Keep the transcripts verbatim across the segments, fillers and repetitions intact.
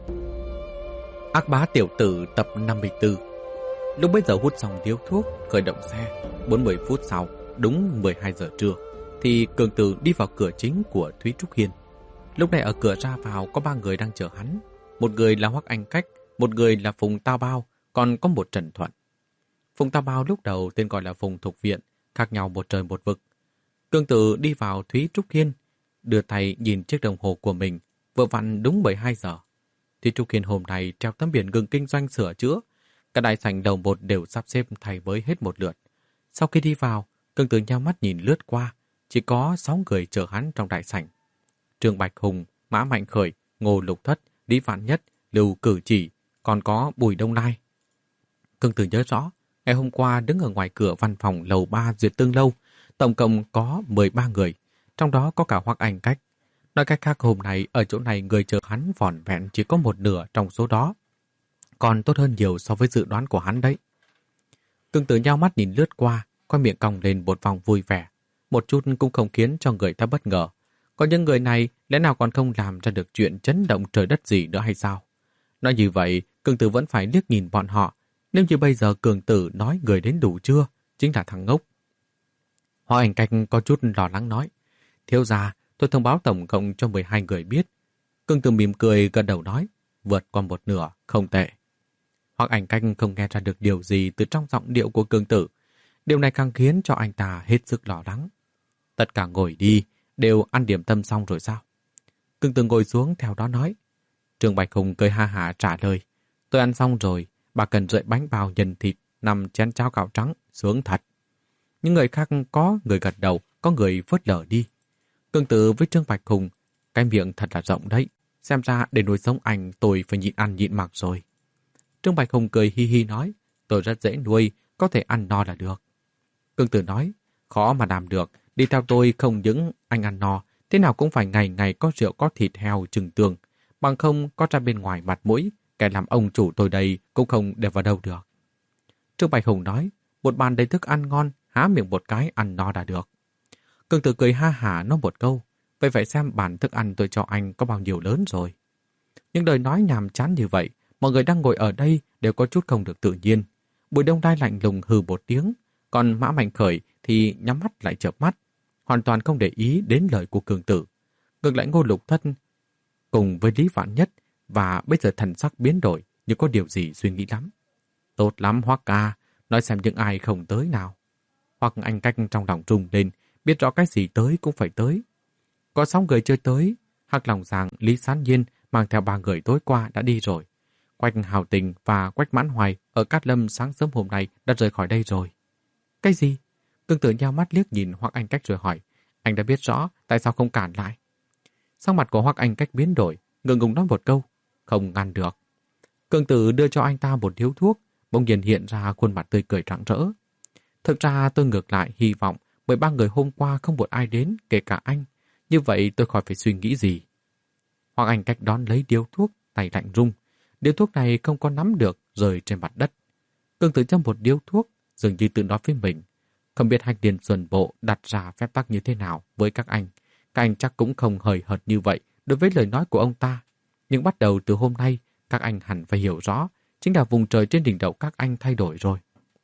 Ác bá tiểu tử tập năm mươi tư. Lúc bấy giờ hút xong điếu thuốc, khởi động xe. bốn mươi phút sau, đúng mười hai giờ trưa, thì Cường Tử đi vào cửa chính của Thúy Trúc Hiên. Lúc này ở cửa ra vào có ba người đang chờ hắn. Một người là Hoắc Anh Cách, một người là Phùng Tao Bao, còn có một Trần Thuận. Phùng Tao Bao lúc đầu tên gọi là Phùng Thục Viện, khác nhau một trời một vực. Cường Tử đi vào Thúy Trúc Hiên, đưa tay nhìn chiếc đồng hồ của mình, vừa vặn đúng mười hai giờ. Thúy Trúc Hiên hôm nay treo tấm biển ngừng kinh doanh sửa chữa, cả đại sảnh đầu một đều sắp xếp thay mới hết một lượt. Sau khi đi vào, Cường Tử nhắm mắt nhìn lướt qua, chỉ có sáu người chờ hắn trong đại sảnh. Trương Bạch Hùng, Mã Mạnh Khởi, Ngô Lục Thất, Lý Vạn Nhất, Lưu Cử Chỉ, còn có Bùi Đông Lai. Cường Tử nhớ rõ, ngày hôm qua đứng ở ngoài cửa văn phòng lầu ba Duyệt Tương Lâu, tổng cộng có mười ba người, trong đó có cả Hoắc Anh Cách. Nói cách khác, hôm nay ở chỗ này người chờ hắn vỏn vẹn chỉ có một nửa trong số đó. Còn tốt hơn nhiều so với dự đoán của hắn đấy. Cường Tử nhao mắt nhìn lướt qua, khoe miệng cong lên một vòng vui vẻ. Một chút cũng không khiến cho người ta bất ngờ. Có những người này lẽ nào còn không làm ra được chuyện chấn động trời đất gì nữa hay sao? Nói như vậy, Cường Tử vẫn phải liếc nhìn bọn họ. Nếu như bây giờ Cường Tử nói người đến đủ chưa, chính là thằng ngốc. Hoa Ảnh Cách có chút lo lắng nói, thiếu gia, tôi thông báo tổng cộng cho mười hai người biết. Cường Tử mỉm cười gật đầu nói, vượt qua một nửa, không tệ. Hoắc Ảnh Cách không nghe ra được điều gì từ trong giọng điệu của Cường Tử. Điều này càng khiến cho anh ta hết sức lo lắng. Tất cả ngồi đi, đều ăn điểm tâm xong rồi sao? Cường Tử ngồi xuống theo đó nói. Trương Bạch Hùng cười ha hả trả lời, tôi ăn xong rồi, bà cần rưỡi bánh bao nhân thịt, nằm chén cháo gạo trắng, sướng thật. Những người khác có người gật đầu, có người phớt lờ đi. Cường Tử với Trương Bạch Hùng, cái miệng thật là rộng đấy, xem ra để nuôi sống anh tôi phải nhịn ăn nhịn mặc rồi. Trương Bạch Hùng cười hi hi nói, tôi rất dễ nuôi, có thể ăn no là được. Cường Tử nói, khó mà làm được, đi theo tôi không những anh ăn no, thế nào cũng phải ngày ngày có rượu có thịt heo trừng tường, bằng không có ra bên ngoài mặt mũi, kẻ làm ông chủ tôi đây cũng không đều vào đâu được. Trương Bạch Hùng nói, một bàn đầy thức ăn ngon, há miệng một cái ăn no đã được. Cường Tử cười ha hả nói một câu, vậy phải xem bàn thức ăn tôi cho anh có bao nhiêu lớn rồi. Những lời nói nhàm chán như vậy, mọi người đang ngồi ở đây đều có chút không được tự nhiên. Bùi Đông Lai lạnh lùng hừ một tiếng, còn Mã Mạnh Khởi thì nhắm mắt lại chợp mắt, hoàn toàn không để ý đến lời của Cường Tử. Ngược lại Ngô Lục Thất cùng với Lý Vạn Nhất và bây giờ thần sắc biến đổi như có điều gì suy nghĩ lắm. Tốt lắm Hoắc ca, nói xem những ai không tới nào. Hoặc Anh Cách trong lòng rung lên, biết rõ cái gì tới cũng phải tới. Có sáu người chưa tới, Hắc Long Giang, Lý Sán Nhiên mang theo ba người tối qua đã đi rồi. Quách Hào Tình và Quách Mãn Hoài ở Cát Lâm sáng sớm hôm nay đã rời khỏi đây rồi. Cái gì? Cường Tử nhao mắt liếc nhìn Hoắc Anh Cách rồi hỏi, anh đã biết rõ, tại sao không cản lại? Sắc mặt của Hoắc Anh Cách biến đổi, ngượng ngùng nói một câu, không ngăn được. Cường Tử đưa cho anh ta một điếu thuốc, bỗng nhiên hiện ra khuôn mặt tươi cười rạng rỡ. Thực ra tôi ngược lại hy vọng bởi ba người hôm qua không một ai đến, kể cả anh. Như vậy tôi khỏi phải suy nghĩ gì. Hoắc Anh Cách đón lấy điếu thuốc, tay lạnh rung. Điếu thuốc này không có nắm được, rơi trên mặt đất. Cường Tử châm một điếu thuốc, dường như tự nói với mình. Không biết Hạch Điền Xuân Bộ đặt ra phép tắc như thế nào với các anh. Các anh chắc cũng không hời hợt như vậy đối với lời nói của ông ta. Nhưng bắt đầu từ hôm nay, các anh hẳn phải hiểu rõ, chính là vùng trời trên đỉnh đầu các anh thay đổi rồi.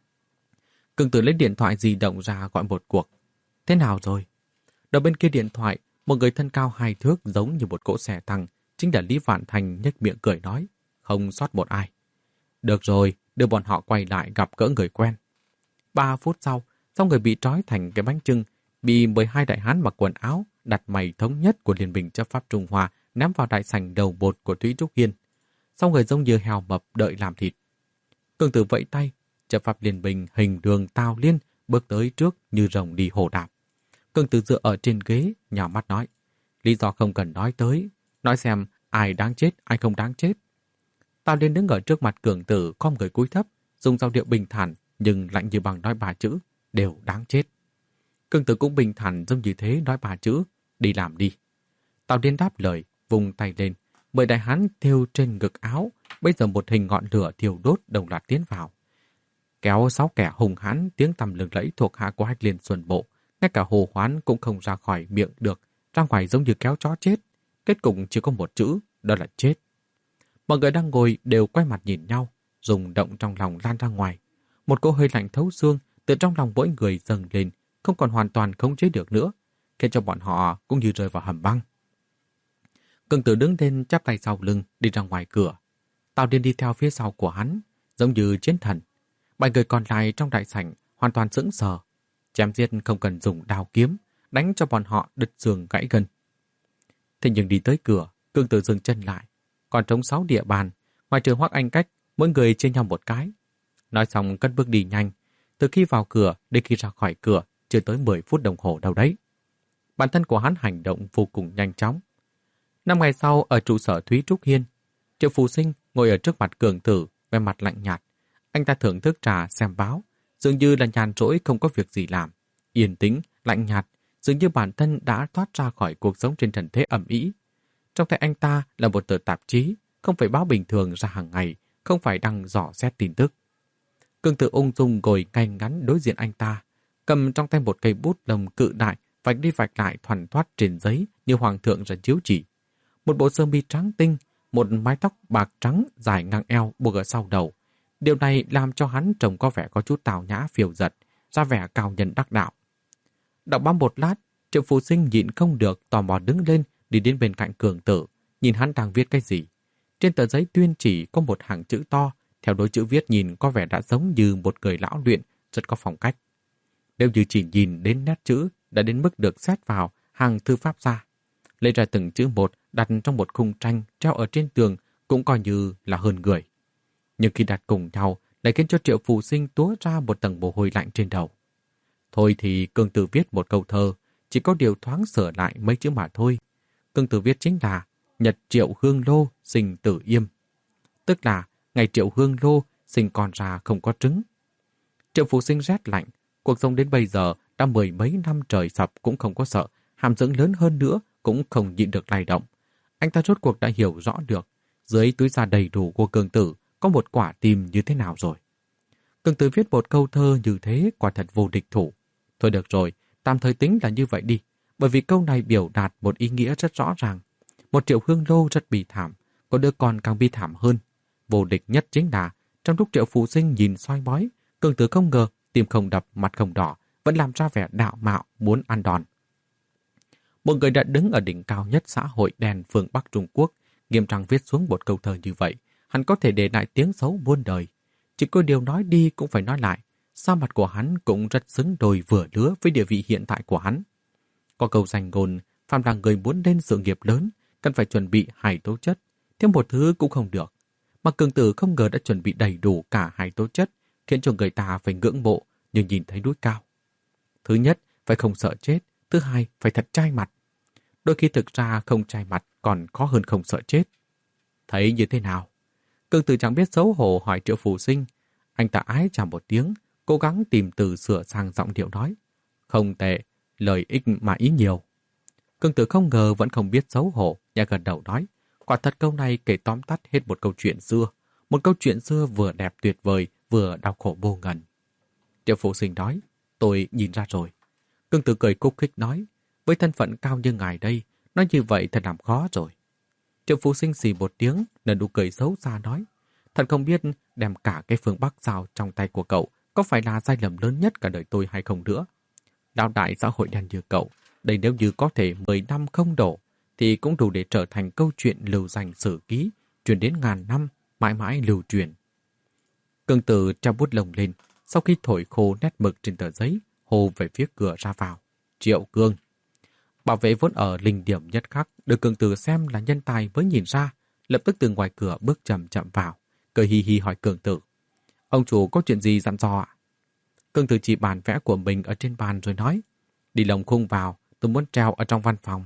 Cường Tử lấy điện thoại di động ra gọi một cuộc. Thế nào rồi? Đầu bên kia điện thoại, một người thân cao hai thước giống như một cỗ xe tăng, chính là Lý Vạn Thành nhếch miệng cười nói, không sót một ai. Được rồi, đưa bọn họ quay lại gặp gỡ người quen. Ba phút sau, sau người bị trói thành cái bánh chưng, bị mười hai đại hán mặc quần áo, đặt mày thống nhất của Liên minh chấp pháp Trung Hoa ném vào đại sảnh đầu bột của Thúy Trúc Hiên. Sau người giống như heo mập đợi làm thịt. Cường Tử vẫy tay, chấp pháp Liên minh hình đường Tào Liên bước tới trước như rồng đi hổ đạp. Cường Tử dựa ở trên ghế, nhào mắt nói, lý do không cần nói tới, nói xem ai đáng chết, ai không đáng chết. Tào Liên đứng ở trước mặt Cường Tử, khom người cúi thấp, dùng giọng điệu bình thản nhưng lạnh như băng nói ba chữ, đều đáng chết. Cường Tử cũng bình thản giống như thế nói ba chữ, đi làm đi. Tào Liên đáp lời, vùng tay lên, mười đại hán thêu trên ngực áo, bây giờ một hình ngọn lửa thiêu đốt đồng loạt tiến vào. Kéo sáu kẻ hùng hãn tiếng tầm lừng lẫy thuộc hạ của Hách Liên Xuân Bộ, ngay cả hồ hoán cũng không ra khỏi miệng được, ra ngoài giống như kéo chó chết. Kết cục chỉ có một chữ, đó là chết. Mọi người đang ngồi đều quay mặt nhìn nhau, rung động trong lòng lan ra ngoài. Một cỗ hơi lạnh thấu xương từ trong lòng mỗi người dâng lên, không còn hoàn toàn khống chế được nữa, khiến cho bọn họ cũng như rơi vào hầm băng. Cường Tử đứng lên chắp tay sau lưng đi ra ngoài cửa. Tào Điền đi theo phía sau của hắn, giống như chiến thần. Bảy người còn lại trong đại sảnh hoàn toàn sững sờ. Chém giết không cần dùng đao kiếm, đánh cho bọn họ đứt xương gãy gân. Thế nhưng đi tới cửa, Cường Tử dừng chân lại. Còn trống sáu địa bàn, ngoài trừ Hoắc Anh Cách, mỗi người chia nhau một cái. Nói xong cất bước đi nhanh, từ khi vào cửa đến khi ra khỏi cửa chưa tới mười phút đồng hồ đâu đấy. Bản thân của hắn hành động vô cùng nhanh chóng. Năm ngày sau ở trụ sở Thúy Trúc Hiên, Triệu Phù Sinh ngồi ở trước mặt Cường Tử, vẻ mặt lạnh nhạt. Anh ta thưởng thức trà xem báo, dường như là nhàn rỗi không có việc gì làm. Yên tĩnh, lạnh nhạt, dường như bản thân đã thoát ra khỏi cuộc sống trên trần thế ầm ĩ. Trong tay anh ta là một tờ tạp chí, không phải báo bình thường ra hàng ngày, không phải đăng dò xét tin tức. Cường Tử ung dung ngồi ngay ngắn đối diện anh ta, cầm trong tay một cây bút lông cự đại, vạch đi vạch lại thoăn thoắt trên giấy như hoàng thượng ra chiếu chỉ. Một bộ sơ mi trắng tinh, một mái tóc bạc trắng dài ngang eo buộc ở sau đầu. Điều này làm cho hắn trông có vẻ có chút tào nhã phiêu dật, ra vẻ cao nhân đắc đạo. Đọc báo một lát, Triệu Phù Sinh nhịn không được tò mò đứng lên đi đến bên cạnh Cường Tử, nhìn hắn đang viết cái gì. Trên tờ giấy tuyên chỉ có một hàng chữ to, theo đối chữ viết nhìn có vẻ đã giống như một người lão luyện, rất có phong cách. Nếu như chỉ nhìn đến nét chữ đã đến mức được xét vào hàng thư pháp gia. Lấy ra từng chữ một đặt trong một khung tranh treo ở trên tường cũng coi như là hơn người. Nhưng khi đặt cùng nhau lại khiến cho Triệu Phù Sinh túa ra một tầng mồ hôi lạnh trên đầu. Thôi thì Cường Tử viết một câu thơ, chỉ có điều thoáng sửa lại mấy chữ mà thôi. Cường Tử viết chính là Nhật Triệu Hương Lô sinh tử yêm. Tức là ngày Triệu Hương Lô sinh con ra không có trứng. Triệu Phù Sinh rét lạnh, cuộc sống đến bây giờ đã mười mấy năm trời sập cũng không có sợ, hàm dưỡng lớn hơn nữa cũng không nhịn được lay động. Anh ta rốt cuộc đã hiểu rõ được, dưới túi da đầy đủ của Cường Tử có một quả tim như thế nào rồi. Cường Tử viết một câu thơ như thế quả thật vô địch thủ. Thôi được rồi, tạm thời tính là như vậy đi, bởi vì câu này biểu đạt một ý nghĩa rất rõ ràng. Một Triệu Hương Lô rất bi thảm, có đứa con càng bi thảm hơn. Vô địch nhất chính là, trong lúc Triệu Phù Sinh nhìn soi bói, Cường Tử không ngờ, tim không đập, mặt không đỏ, vẫn làm ra vẻ đạo mạo, muốn ăn đòn. Một người đã đứng ở đỉnh cao nhất xã hội đen phương Bắc Trung Quốc, nghiêm trang viết xuống một câu thơ như vậy, hắn có thể để lại tiếng xấu muôn đời. Chỉ có điều nói đi cũng phải nói lại, sao mặt của hắn cũng rất xứng đôi vừa lứa với địa vị hiện tại của hắn. Có câu danh ngôn, phàm là người muốn lên sự nghiệp lớn, cần phải chuẩn bị hai tố chất, thêm một thứ cũng không được. Mà Cường Tử không ngờ đã chuẩn bị đầy đủ cả hai tố chất, khiến cho người ta phải ngưỡng mộ nhưng nhìn thấy núi cao. Thứ nhất, phải không sợ chết, thứ hai, phải thật trai mặt. Đôi khi thực ra không trai mặt còn khó hơn không sợ chết. Thấy như thế nào? Cường Tử chẳng biết xấu hổ hỏi Triệu Phù Sinh. Anh ta ái chào một tiếng, cố gắng tìm từ sửa sang giọng điệu nói. Không tệ, lời ích mà ý nhiều. Cường Tử không ngờ vẫn không biết xấu hổ, nhà gần đầu nói. Quả thật câu này kể tóm tắt hết một câu chuyện xưa. Một câu chuyện xưa vừa đẹp tuyệt vời, vừa đau khổ vô ngần. Triệu Phù Sinh nói, tôi nhìn ra rồi. Cường Tử cười cúc khích nói, với thân phận cao như ngài đây, nói như vậy thật làm khó rồi. Triệu Phù Sinh xì một tiếng, nở nụ cười xấu xa nói, thật không biết đem cả cái phương Bắc giao trong tay của cậu có phải là sai lầm lớn nhất cả đời tôi hay không nữa. Lão đại xã hội đen như cậu, đây nếu như có thể mười năm không đổ, thì cũng đủ để trở thành câu chuyện lưu danh sử ký, truyền đến ngàn năm, mãi mãi lưu truyền. Cường Tử treo bút lông lên, sau khi thổi khô nét mực trên tờ giấy, hô về phía cửa ra vào. Triệu Cương. Bảo vệ vốn ở linh điểm nhất khắc, được Cường Tử xem là nhân tài mới nhìn ra, lập tức từ ngoài cửa bước chậm chậm vào, cười hi hi hỏi Cường Tử. Ông chủ có chuyện gì dặn dò ạ? Cường Tử chỉ bản vẽ của mình ở trên bàn rồi nói, đi lồng khung vào, tôi muốn treo ở trong văn phòng.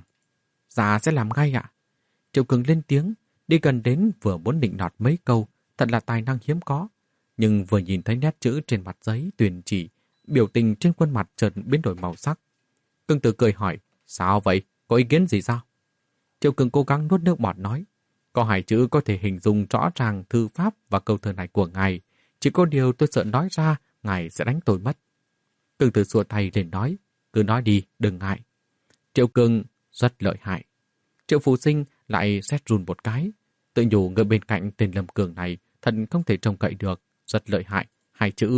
Dạ sẽ làm ngay ạ. Triệu Cương lên tiếng, đi gần đến vừa muốn định nọt mấy câu, thật là tài năng hiếm có. Nhưng vừa nhìn thấy nét chữ trên mặt giấy tuyên chỉ, biểu tình trên khuôn mặt chợt biến đổi màu sắc. Cường Tử cười hỏi, sao vậy? Có ý kiến gì sao? Triệu Cương cố gắng nuốt nước bọt nói, có hai chữ có thể hình dung rõ ràng thư pháp và câu thơ này của ngài. Chỉ có điều tôi sợ nói ra, ngài sẽ đánh tôi mất. Cường Tử xua tay lên nói, cứ nói đi, đừng ngại. Triệu Cương rất lợi hại. Triệu Phù Sinh lại xét run một cái. Tự nhủ người bên cạnh tên Lâm Cường này thật không thể trông cậy được, rất lợi hại, hai chữ...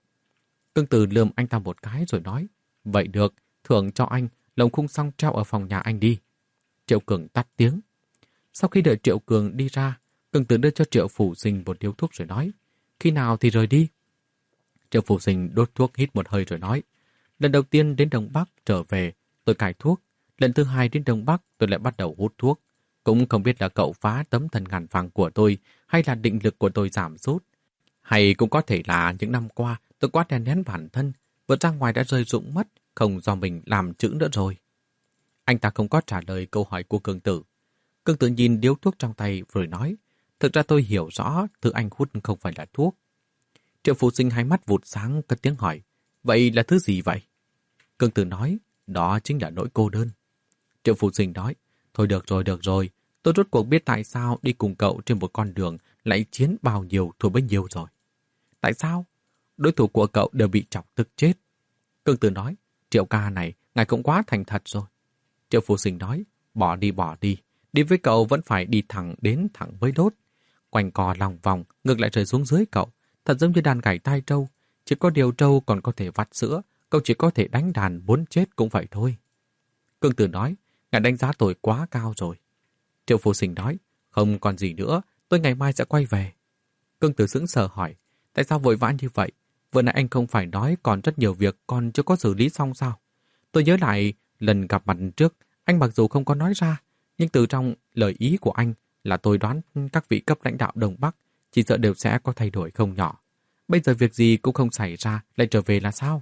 Cương Tử lườm anh ta một cái rồi nói, vậy được, thưởng cho anh, lồng khung xong treo ở phòng nhà anh đi. Triệu Cường tắt tiếng. Sau khi đợi Triệu Cường đi ra, Cương Tử đưa cho Triệu Phủ Sinh một điếu thuốc rồi nói, khi nào thì rời đi? Triệu Phủ Sinh đốt thuốc hít một hơi rồi nói, lần đầu tiên đến Đông Bắc trở về, tôi cài thuốc, lần thứ hai đến Đông Bắc tôi lại bắt đầu hút thuốc. Cũng không biết là cậu phá tấm thần ngàn vàng của tôi hay là định lực của tôi giảm sút. Hay cũng có thể là những năm qua tôi quá đè nén bản thân, vượt ra ngoài đã rơi rụng mất, không do mình làm chữ nữa rồi. Anh ta không có trả lời câu hỏi của Cương Tử. Cương Tử nhìn điếu thuốc trong tay rồi nói, thực ra tôi hiểu rõ thứ anh hút không phải là thuốc. Triệu Phủ Sinh hai mắt vụt sáng cất tiếng hỏi, vậy là thứ gì vậy? Cương Tử nói, đó chính là nỗi cô đơn. Triệu Phủ Sinh nói, thôi được rồi, được rồi, tôi rốt cuộc biết tại sao đi cùng cậu trên một con đường lại chiến bao nhiêu thua bấy nhiêu rồi. Tại sao? Đối thủ của cậu đều bị chọc tức chết. Cương Tử nói, Triệu ca này, ngài cũng quá thành thật rồi. Triệu Phủ Sinh nói, bỏ đi bỏ đi, đi với cậu vẫn phải đi thẳng đến thẳng với đốt. Quanh co lòng vòng, ngược lại rơi xuống dưới cậu, thật giống như đàn gảy tai trâu. Chỉ có điều trâu còn có thể vắt sữa, cậu chỉ có thể đánh đàn muốn chết cũng vậy thôi. Cương Tử nói, ngài đánh giá tôi quá cao rồi. Triệu Phủ Sinh nói, không còn gì nữa, tôi ngày mai sẽ quay về. Cương Tử sững sờ hỏi, tại sao vội vã như vậy? Vừa nãy anh không phải nói còn rất nhiều việc còn chưa có xử lý xong sao? Tôi nhớ lại lần gặp mặt trước, anh mặc dù không có nói ra, nhưng từ trong lời ý của anh là tôi đoán các vị cấp lãnh đạo Đông Bắc chỉ sợ đều sẽ có thay đổi không nhỏ. Bây giờ việc gì cũng không xảy ra, lại trở về là sao?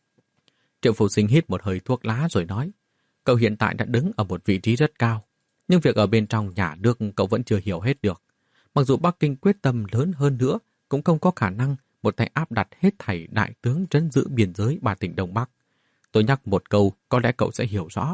Triệu Phủ Sinh hít một hơi thuốc lá rồi nói, cậu hiện tại đã đứng ở một vị trí rất cao, nhưng việc ở bên trong nhà nước cậu vẫn chưa hiểu hết được. Mặc dù Bắc Kinh quyết tâm lớn hơn nữa, cũng không có khả năng một tay áp đặt hết thảy đại tướng trấn giữ biên giới ba tỉnh Đông Bắc. Tôi nhắc một câu, có lẽ cậu sẽ hiểu rõ.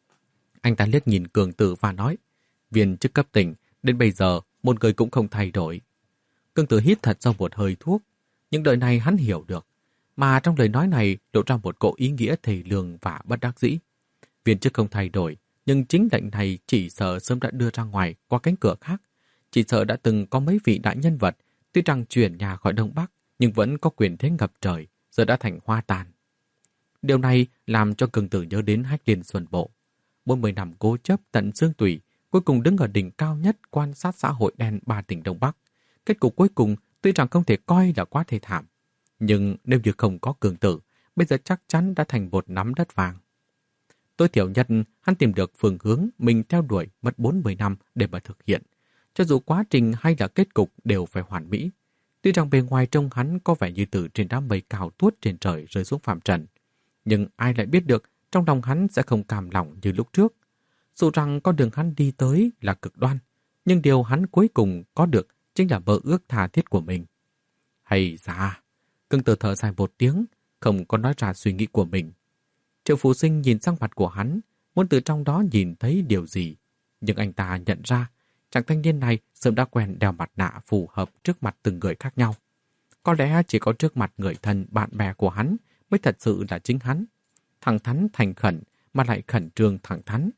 Anh ta liếc nhìn Cường Tử và nói, viên chức cấp tỉnh, đến bây giờ một người cũng không thay đổi. Cường Tử hít thật sâu một hơi thuốc, những đời này hắn hiểu được, mà trong lời nói này lộ ra một cỗ ý nghĩa thề lường và bất đắc dĩ. Viên chức không thay đổi, nhưng chính lệnh này chỉ sợ sớm đã đưa ra ngoài qua cánh cửa khác. Chỉ sợ đã từng có mấy vị đại nhân vật, tuy rằng chuyển nhà khỏi Đông Bắc, nhưng vẫn có quyền thế ngập trời, giờ đã thành hoa tàn. Điều này làm cho Cường Tử nhớ đến Hách Liên Xuân Bộ. bốn mươi năm cố chấp tận xương tủy, cuối cùng đứng ở đỉnh cao nhất quan sát xã hội đen ba tỉnh Đông Bắc. Kết cục cuối cùng tuy rằng không thể coi là quá thê thảm, nhưng nếu như không có Cường Tử, bây giờ chắc chắn đã thành một nắm đất vàng. Tối thiểu nhất, hắn tìm được phương hướng mình theo đuổi mất bốn mươi năm để mà thực hiện. Cho dù quá trình hay là kết cục đều phải hoàn mỹ. Tuy rằng bề ngoài trông hắn có vẻ như từ trên đám mây cao tuốt trên trời rơi xuống phàm trần, nhưng ai lại biết được trong lòng hắn sẽ không cam lòng như lúc trước. Dù rằng con đường hắn đi tới là cực đoan, nhưng điều hắn cuối cùng có được chính là mơ ước tha thiết của mình. Hay da, Cương Tử thở dài một tiếng, không có nói ra suy nghĩ của mình. Triệu Phủ Sinh nhìn sang mặt của hắn, muốn từ trong đó nhìn thấy điều gì. Nhưng anh ta nhận ra, chàng thanh niên này sớm đã quen đeo mặt nạ phù hợp trước mặt từng người khác nhau. Có lẽ chỉ có trước mặt người thân bạn bè của hắn mới thật sự là chính hắn. Thẳng thắn thành khẩn mà lại khẩn trương thẳng thắn.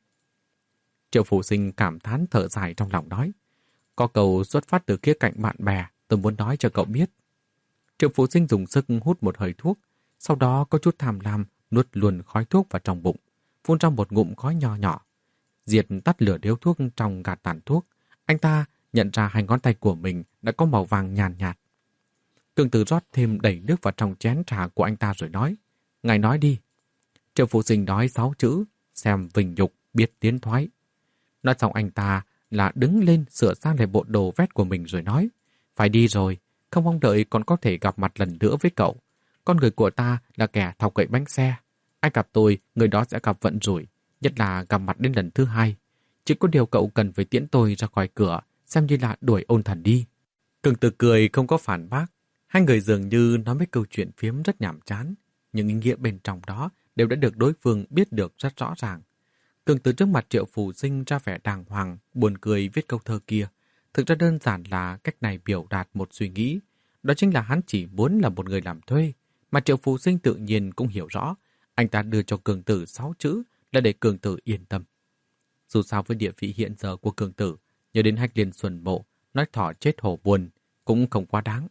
Triệu Phủ Sinh cảm thán thở dài trong lòng nói, có câu xuất phát từ khía cạnh bạn bè tôi muốn nói cho cậu biết. Triệu Phủ Sinh dùng sức hút một hơi thuốc, sau đó có chút tham lam nuốt luôn khói thuốc vào trong bụng, phun ra một ngụm khói nho nhỏ. Diệt tắt lửa điếu thuốc trong gạt tàn thuốc, anh ta nhận ra hai ngón tay của mình đã có màu vàng nhàn nhạt, nhạt. Cường Tử rót thêm đầy nước vào trong chén trà của anh ta rồi nói, ngài nói đi. Triệu Phủ Sinh nói sáu chữ, xem vinh nhục, biết tiến thoái. Nói xong anh ta là đứng lên sửa sang lại bộ đồ vét của mình rồi nói, phải đi rồi, không mong đợi còn có thể gặp mặt lần nữa với cậu. Con người của ta là kẻ thọc gậy bánh xe. Ai gặp tôi, người đó sẽ gặp vận rủi, nhất là gặp mặt đến lần thứ hai. Chỉ có điều cậu cần phải tiễn tôi ra khỏi cửa, xem như là đuổi ôn thần đi. Cường Tử cười không có phản bác. Hai người dường như nói mấy câu chuyện phiếm rất nhàm chán, nhưng ý nghĩa bên trong đó đều đã được đối phương biết được rất rõ ràng. Cường Tử trước mặt Triệu Phủ Sinh ra vẻ đàng hoàng, buồn cười viết câu thơ kia. Thực ra đơn giản là cách này biểu đạt một suy nghĩ. Đó chính là hắn chỉ muốn là một người làm thuê, mà Triệu Phủ Sinh tự nhiên cũng hiểu rõ. Anh ta đưa cho Cường Tử sáu chữ là để Cường Tử yên tâm. Dù sao với địa vị hiện giờ của Cường Tử, nhớ đến Hách Liên Xuân Mộ, nói thỏ chết hổ buồn, cũng không quá đáng.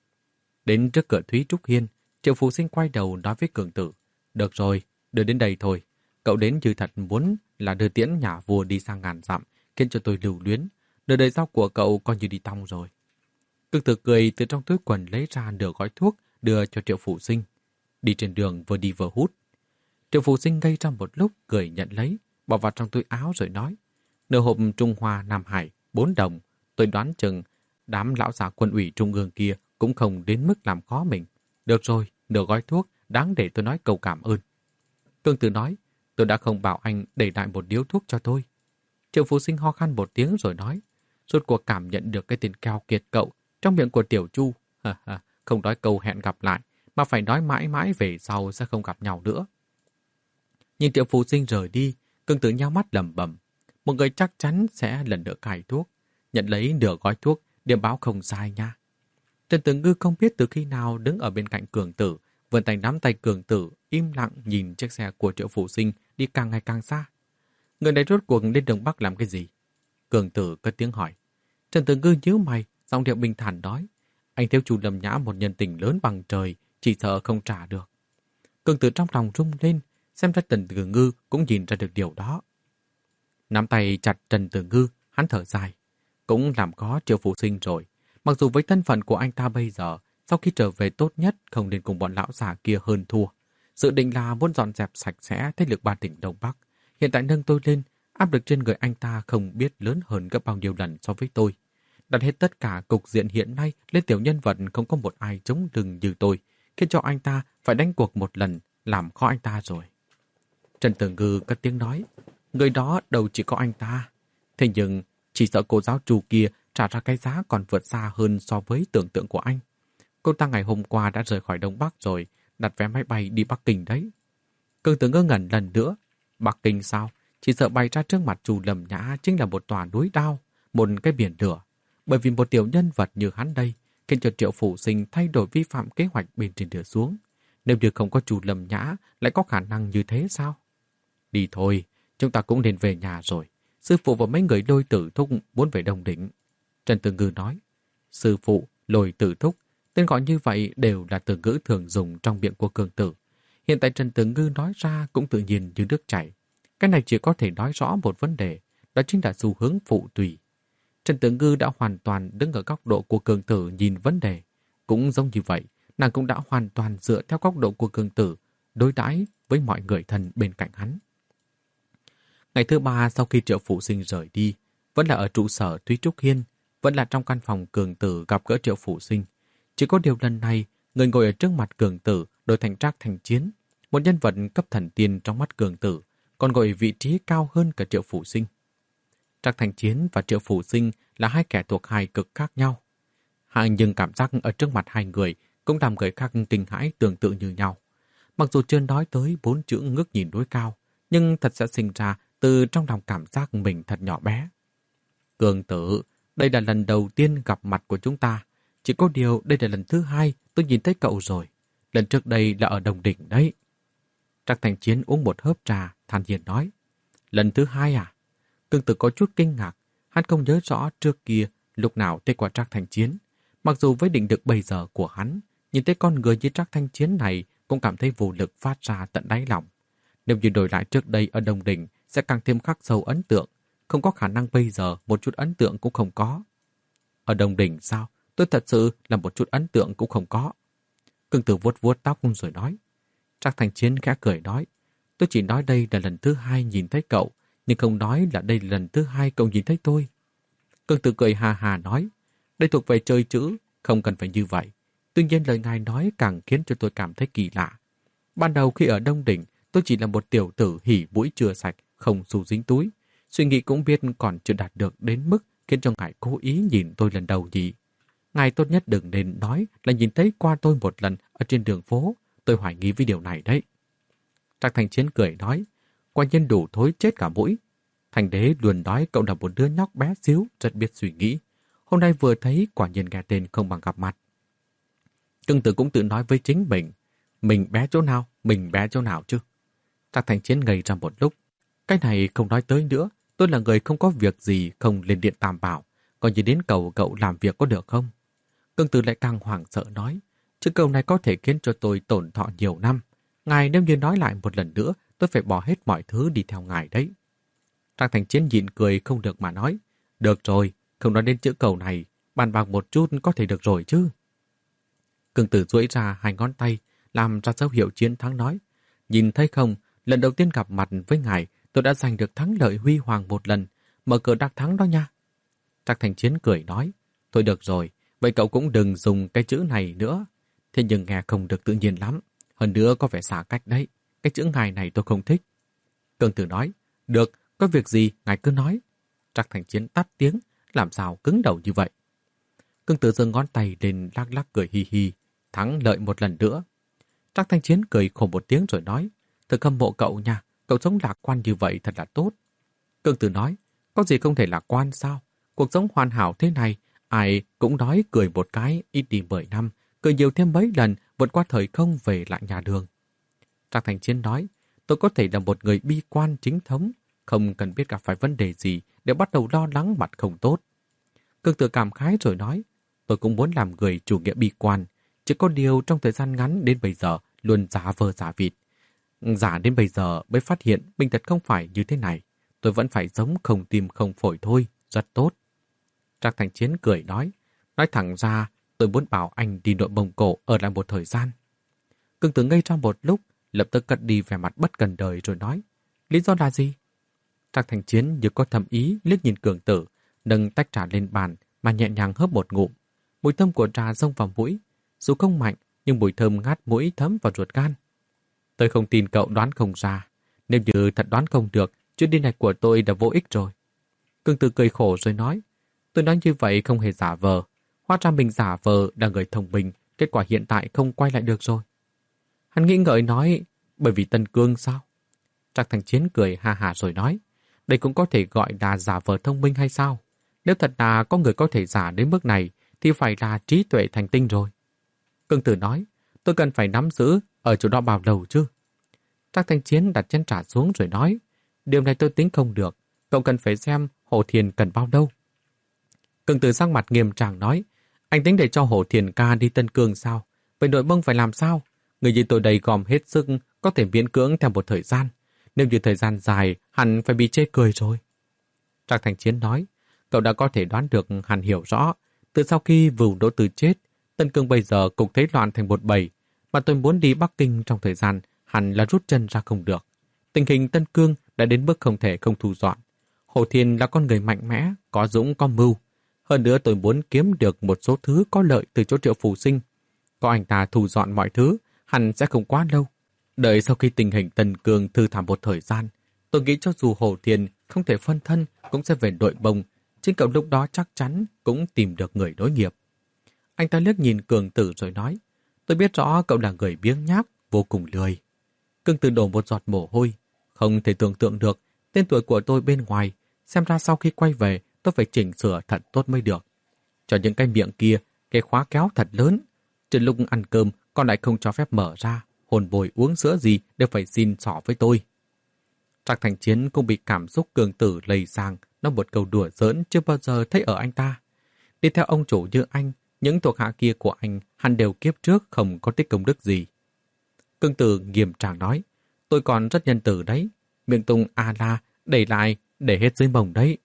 Đến trước cửa Thúy Trúc Hiên, Triệu Phù Sinh quay đầu nói với Cường Tử, được rồi, đưa đến đây thôi. Cậu đến như thật muốn là đưa tiễn nhà vua đi sang ngàn dặm, khiến cho tôi lưu luyến. Đời đời sau của cậu coi như đi tong rồi. Cường Tử cười từ trong túi quần lấy ra nửa gói thuốc, đưa cho Triệu Phù Sinh. Đi trên đường vừa đi vừa hút. Triệu Phù Sinh ngây ra một lúc, cười nhận lấy, bỏ vào trong túi áo rồi nói, nửa hộp Trung Hoa Nam Hải, bốn đồng. Tôi đoán chừng đám lão già quân ủy trung ương kia cũng không đến mức làm khó mình. Được rồi, nửa gói thuốc, đáng để tôi nói câu cảm ơn. Cường Tử nói, tôi đã không bảo anh để lại một điếu thuốc cho tôi. Triệu Phù Sinh ho khan một tiếng rồi nói, rốt cuộc cảm nhận được cái tên keo kiệt cậu trong miệng của Tiểu Chu. Không nói câu hẹn gặp lại, mà phải nói mãi mãi về sau sẽ không gặp nhau nữa. Nhìn Triệu Phù Sinh rời đi, Cường Tử nhao mắt lẩm bẩm, một người chắc chắn sẽ lần nữa cài thuốc. Nhận lấy nửa gói thuốc, điểm báo không sai nha. Trần Tử Ngư không biết từ khi nào đứng ở bên cạnh Cường Tử, vươn tay nắm tay Cường Tử, im lặng nhìn chiếc xe của Triệu Phù Sinh đi càng ngày càng xa. Người này rốt cuộc lên đường Bắc làm cái gì? Cường Tử cất tiếng hỏi. Trần Tử Ngư nhíu mày, giọng điệu bình thản nói, anh thiếu chủ Lâm Nhã một nhân tình lớn bằng trời, chỉ sợ không trả được. Cường Tử trong lòng rung lên, xem ra Trần Tử Ngư cũng nhìn ra được điều đó. Nắm tay chặt Trần Tử Ngư, hắn thở dài. Cũng làm khó Triệu Phù Sinh rồi. Mặc dù với thân phận của anh ta bây giờ, sau khi trở về tốt nhất không nên cùng bọn lão già kia hơn thua. Dự định là muốn dọn dẹp sạch sẽ thế lực ba tỉnh Đông Bắc. Hiện tại nâng tôi lên, áp lực trên người anh ta không biết lớn hơn gấp bao nhiêu lần so với tôi. Đặt hết tất cả cục diện hiện nay lên tiểu nhân vật không có một ai chống lưng như tôi, khiến cho anh ta phải đánh cuộc một lần, làm khó anh ta rồi. Trần Tử Ngư cất tiếng nói, người đó đâu chỉ có anh ta. Thế nhưng, chỉ sợ cô giáo trù kia trả ra cái giá còn vượt xa hơn so với tưởng tượng của anh. Cô ta ngày hôm qua đã rời khỏi Đông Bắc rồi, đặt vé máy bay đi Bắc Kinh đấy. Cường Tử ngơ ngẩn lần nữa. Bắc Kinh sao? Chỉ sợ bày ra trước mặt Trù Lâm Nhã chính là một tòa núi đao, một cái biển lửa. Bởi vì một tiểu nhân vật như hắn đây, khiến cho Triệu Phù Sinh thay đổi vi phạm kế hoạch bên trên đưa xuống. Nếu như không có Trù Lâm Nhã, lại có khả năng như thế sao? Đi thôi, chúng ta cũng nên về nhà rồi. Sư phụ và mấy người Lôi Tử Thúc muốn về Đông Đỉnh. Trần Tử Ngư nói, sư phụ, Lôi Tử Thúc, tên gọi như vậy đều là từ ngữ thường dùng trong miệng của Cường Tử. Hiện tại Trần Tử Ngư nói ra cũng tự nhiên như nước chảy. Cái này chỉ có thể nói rõ một vấn đề, đó chính là xu hướng phụ tùy. Trần Tử Ngư đã hoàn toàn đứng ở góc độ của Cường Tử nhìn vấn đề. Cũng giống như vậy, nàng cũng đã hoàn toàn dựa theo góc độ của Cường Tử, đối đãi với mọi người thân bên cạnh hắn. Ngày thứ ba sau khi Triệu Phù Sinh rời đi, vẫn là ở trụ sở Thúy Trúc Hiên, vẫn là trong căn phòng Cường Tử gặp gỡ Triệu Phù Sinh. Chỉ có điều lần này, người ngồi ở trước mặt Cường Tử đổi thành Trác Thành Chiến, một nhân vật cấp thần tiên trong mắt Cường Tử, còn ngồi vị trí cao hơn cả Triệu Phù Sinh. Trác Thành Chiến và Triệu Phù Sinh là hai kẻ thuộc hai cực khác nhau. Hai nhưng cảm giác ở trước mặt hai người cũng làm người khác kinh hãi tương tự như nhau. Mặc dù chưa nói tới bốn chữ ngước nhìn núi cao, nhưng thật sẽ sinh ra từ trong lòng cảm giác mình thật nhỏ bé. Cường Tử, đây là lần đầu tiên gặp mặt của chúng ta. Chỉ có điều đây là lần thứ hai tôi nhìn thấy cậu rồi. Lần trước đây là ở Đồng Đỉnh đấy. Trác Thành Chiến uống một hớp trà, than nhiên nói. Lần thứ hai à? Cường Tử có chút kinh ngạc. Hắn không nhớ rõ trước kia lúc nào thấy qua Trác Thành Chiến. Mặc dù với định lực bây giờ của hắn, nhìn thấy con người như Trác Thành Chiến này cũng cảm thấy vô lực phát ra tận đáy lòng. Nếu như đổi lại trước đây ở Đồng Đỉnh sẽ càng thêm khắc sâu ấn tượng. Không có khả năng bây giờ một chút ấn tượng cũng không có. Ở Đồng Đỉnh sao? Tôi thật sự là một chút ấn tượng cũng không có. Cường Tử vuốt vuốt tóc rồi nói. Trác Thành Chiến khẽ cười nói. Tôi chỉ nói đây là lần thứ hai nhìn thấy cậu, nhưng không nói là đây là lần thứ hai cậu nhìn thấy tôi. Cường Tử cười hà hà nói. Đây thuộc về chơi chữ, không cần phải như vậy. Tuy nhiên lời ngài nói càng khiến cho tôi cảm thấy kỳ lạ. Ban đầu khi ở Đông Đỉnh, tôi chỉ là một tiểu tử hỉ mũi chưa sạch, không xu dính túi. Suy nghĩ cũng biết còn chưa đạt được đến mức khiến cho ngài cố ý nhìn tôi lần đầu nhỉ. Ngài tốt nhất đừng nên nói là nhìn thấy qua tôi một lần ở trên đường phố. Tôi hoài nghi với điều này đấy. Trác Thành Chiến cười nói, quả nhiên đủ thối chết cả mũi. Thành đế luôn nói cậu là một đứa nhóc bé xíu, rất biết suy nghĩ. Hôm nay vừa thấy quả nhiên nghe tên không bằng gặp mặt. Cường Tử cũng tự nói với chính mình, mình bé chỗ nào, mình bé chỗ nào chứ. Trác Thành Chiến ngây ra một lúc. Cái này không nói tới nữa, Tôi là người không có việc gì không lên điện Tam Bảo, còn như đến cầu cậu làm việc có được không? Cương Tử lại càng hoảng sợ nói, chữ cầu này có thể khiến cho tôi tổn thọ nhiều năm. Ngài nếu như nói lại một lần nữa, tôi phải bỏ hết mọi thứ đi theo ngài đấy. Trang Thành Chiến nhịn cười không được mà nói, được rồi, không nói đến chữ cầu này, bàn bạc một chút có thể được rồi chứ. Cương Tử duỗi ra hai ngón tay, làm ra dấu hiệu chiến thắng nói, nhìn thấy không, lần đầu tiên gặp mặt với ngài, tôi đã giành được thắng lợi huy hoàng một lần, mở cờ đắc thắng đó nha. Trác Thành Chiến cười nói, thôi được rồi, vậy cậu cũng đừng dùng cái chữ này nữa. Thế nhưng nghe không được tự nhiên lắm, hơn nữa có vẻ xa cách đấy, cái chữ ngài này tôi không thích. Cương Tử nói, được, có việc gì ngài cứ nói. Trác Thành Chiến tắt tiếng, làm sao cứng đầu như vậy. Cương Tử giơ ngón tay lên lắc lắc cười hi hi, thắng lợi một lần nữa. Trác Thành Chiến cười khổ một tiếng rồi nói, thật hâm mộ cậu nha, cậu sống lạc quan như vậy thật là tốt. Cương Tử nói, có gì không thể lạc quan sao? Cuộc sống hoàn hảo thế này, ai cũng nói cười một cái, ít đi mười năm, cười nhiều thêm mấy lần, vượt qua thời không về lại nhà đường. Trác Thành Chiến nói, tôi có thể là một người bi quan chính thống, không cần biết gặp phải vấn đề gì để bắt đầu lo lắng mặt không tốt. Cương Tử cảm khái rồi nói, tôi cũng muốn làm người chủ nghĩa bi quan, chỉ có điều trong thời gian ngắn đến bây giờ luôn giả vờ giả vịt. Giả đến bây giờ mới phát hiện mình thật không phải như thế này. Tôi vẫn phải giống không tim không phổi thôi, rất tốt. Trác Thành Chiến cười nói, nói thẳng ra tôi muốn bảo anh đi nội Mông Cổ ở lại một thời gian. Cương Tử ngây ra một lúc, lập tức cất đi vẻ mặt bất cần đời rồi nói, lý do là gì? Trác Thành Chiến như có thầm ý liếc nhìn Cường Tử, nâng tách trà lên bàn mà nhẹ nhàng hớp một ngụm. Mùi thơm của trà xông vào mũi, dù không mạnh nhưng mùi thơm ngát mũi thấm vào ruột gan. Tôi không tin cậu đoán không ra, nếu như thật đoán không được, chuyến đi này của tôi đã vô ích rồi. Cương Tử cười khổ rồi nói, tôi nói như vậy không hề giả vờ, hóa ra mình giả vờ là người thông minh, kết quả hiện tại không quay lại được rồi. Hắn nghĩ ngợi nói, bởi vì Tân Cương sao? Trác Thành Chiến cười ha ha rồi nói, đây cũng có thể gọi là giả vờ thông minh hay sao? Nếu thật là có người có thể giả đến mức này, thì phải là trí tuệ thành tinh rồi. Cương Tử nói, tôi cần phải nắm giữ ở chỗ đó bao lâu chứ? Trác Thành Chiến đặt chén trà xuống rồi nói, điều này tôi tính không được, cậu cần phải xem Hồ Thiền cần bao lâu. Cương Tử sắc mặt nghiêm trang nói, anh tính để cho Hồ Thiền ca đi Tân Cương sao? Vậy nội Mông phải làm sao? Người như tôi đây gom hết sức có thể miễn cưỡng theo một thời gian. Nếu như thời gian dài, hẳn phải bị chê cười rồi. Trác Thành Chiến nói, cậu đã có thể đoán được hẳn hiểu rõ. Từ sau khi Vưu Đỗ Từ chết, Tân Cương bây giờ cục thế loạn thành một bầy. Mà tôi muốn đi Bắc Kinh trong thời gian, hẳn là rút chân ra không được. Tình hình Tân Cương đã đến mức không thể không thu dọn. Hồ Thiền là con người mạnh mẽ, có dũng có mưu. Hơn nữa tôi muốn kiếm được một số thứ có lợi từ chỗ Triệu Phù Sinh. Có anh ta thu dọn mọi thứ, hẳn sẽ không quá lâu. Đợi sau khi tình hình Tân Cương thư thảm một thời gian, tôi nghĩ cho dù Hồ Thiền không thể phân thân cũng sẽ về nội Mông. Chính cậu lúc đó chắc chắn cũng tìm được người đối nghiệp. Anh ta liếc nhìn Cường Tử rồi nói, tôi biết rõ cậu là người biếng nhác, vô cùng lười. Cường Tử đổ một giọt mồ hôi. Không thể tưởng tượng được tên tuổi của tôi bên ngoài, xem ra sau khi quay về tôi phải chỉnh sửa thật tốt mới được. Cho những cái miệng kia, cái khóa kéo thật lớn. Trên lúc ăn cơm, con lại không cho phép mở ra, hồn bồi uống sữa gì đều phải xin xỏ với tôi. Trác Thành Chiến cũng bị cảm xúc Cường Tử lây sang, nói một câu đùa giỡn chưa bao giờ thấy ở anh ta. Đi theo ông chủ như anh, những thuộc hạ kia của anh hẳn đều kiếp trước không có tích công đức gì. Cường Tử nghiêm trang nói, tôi còn rất nhân từ đấy, miệng tung a la, đẩy lại, để hết dưới mồng đấy.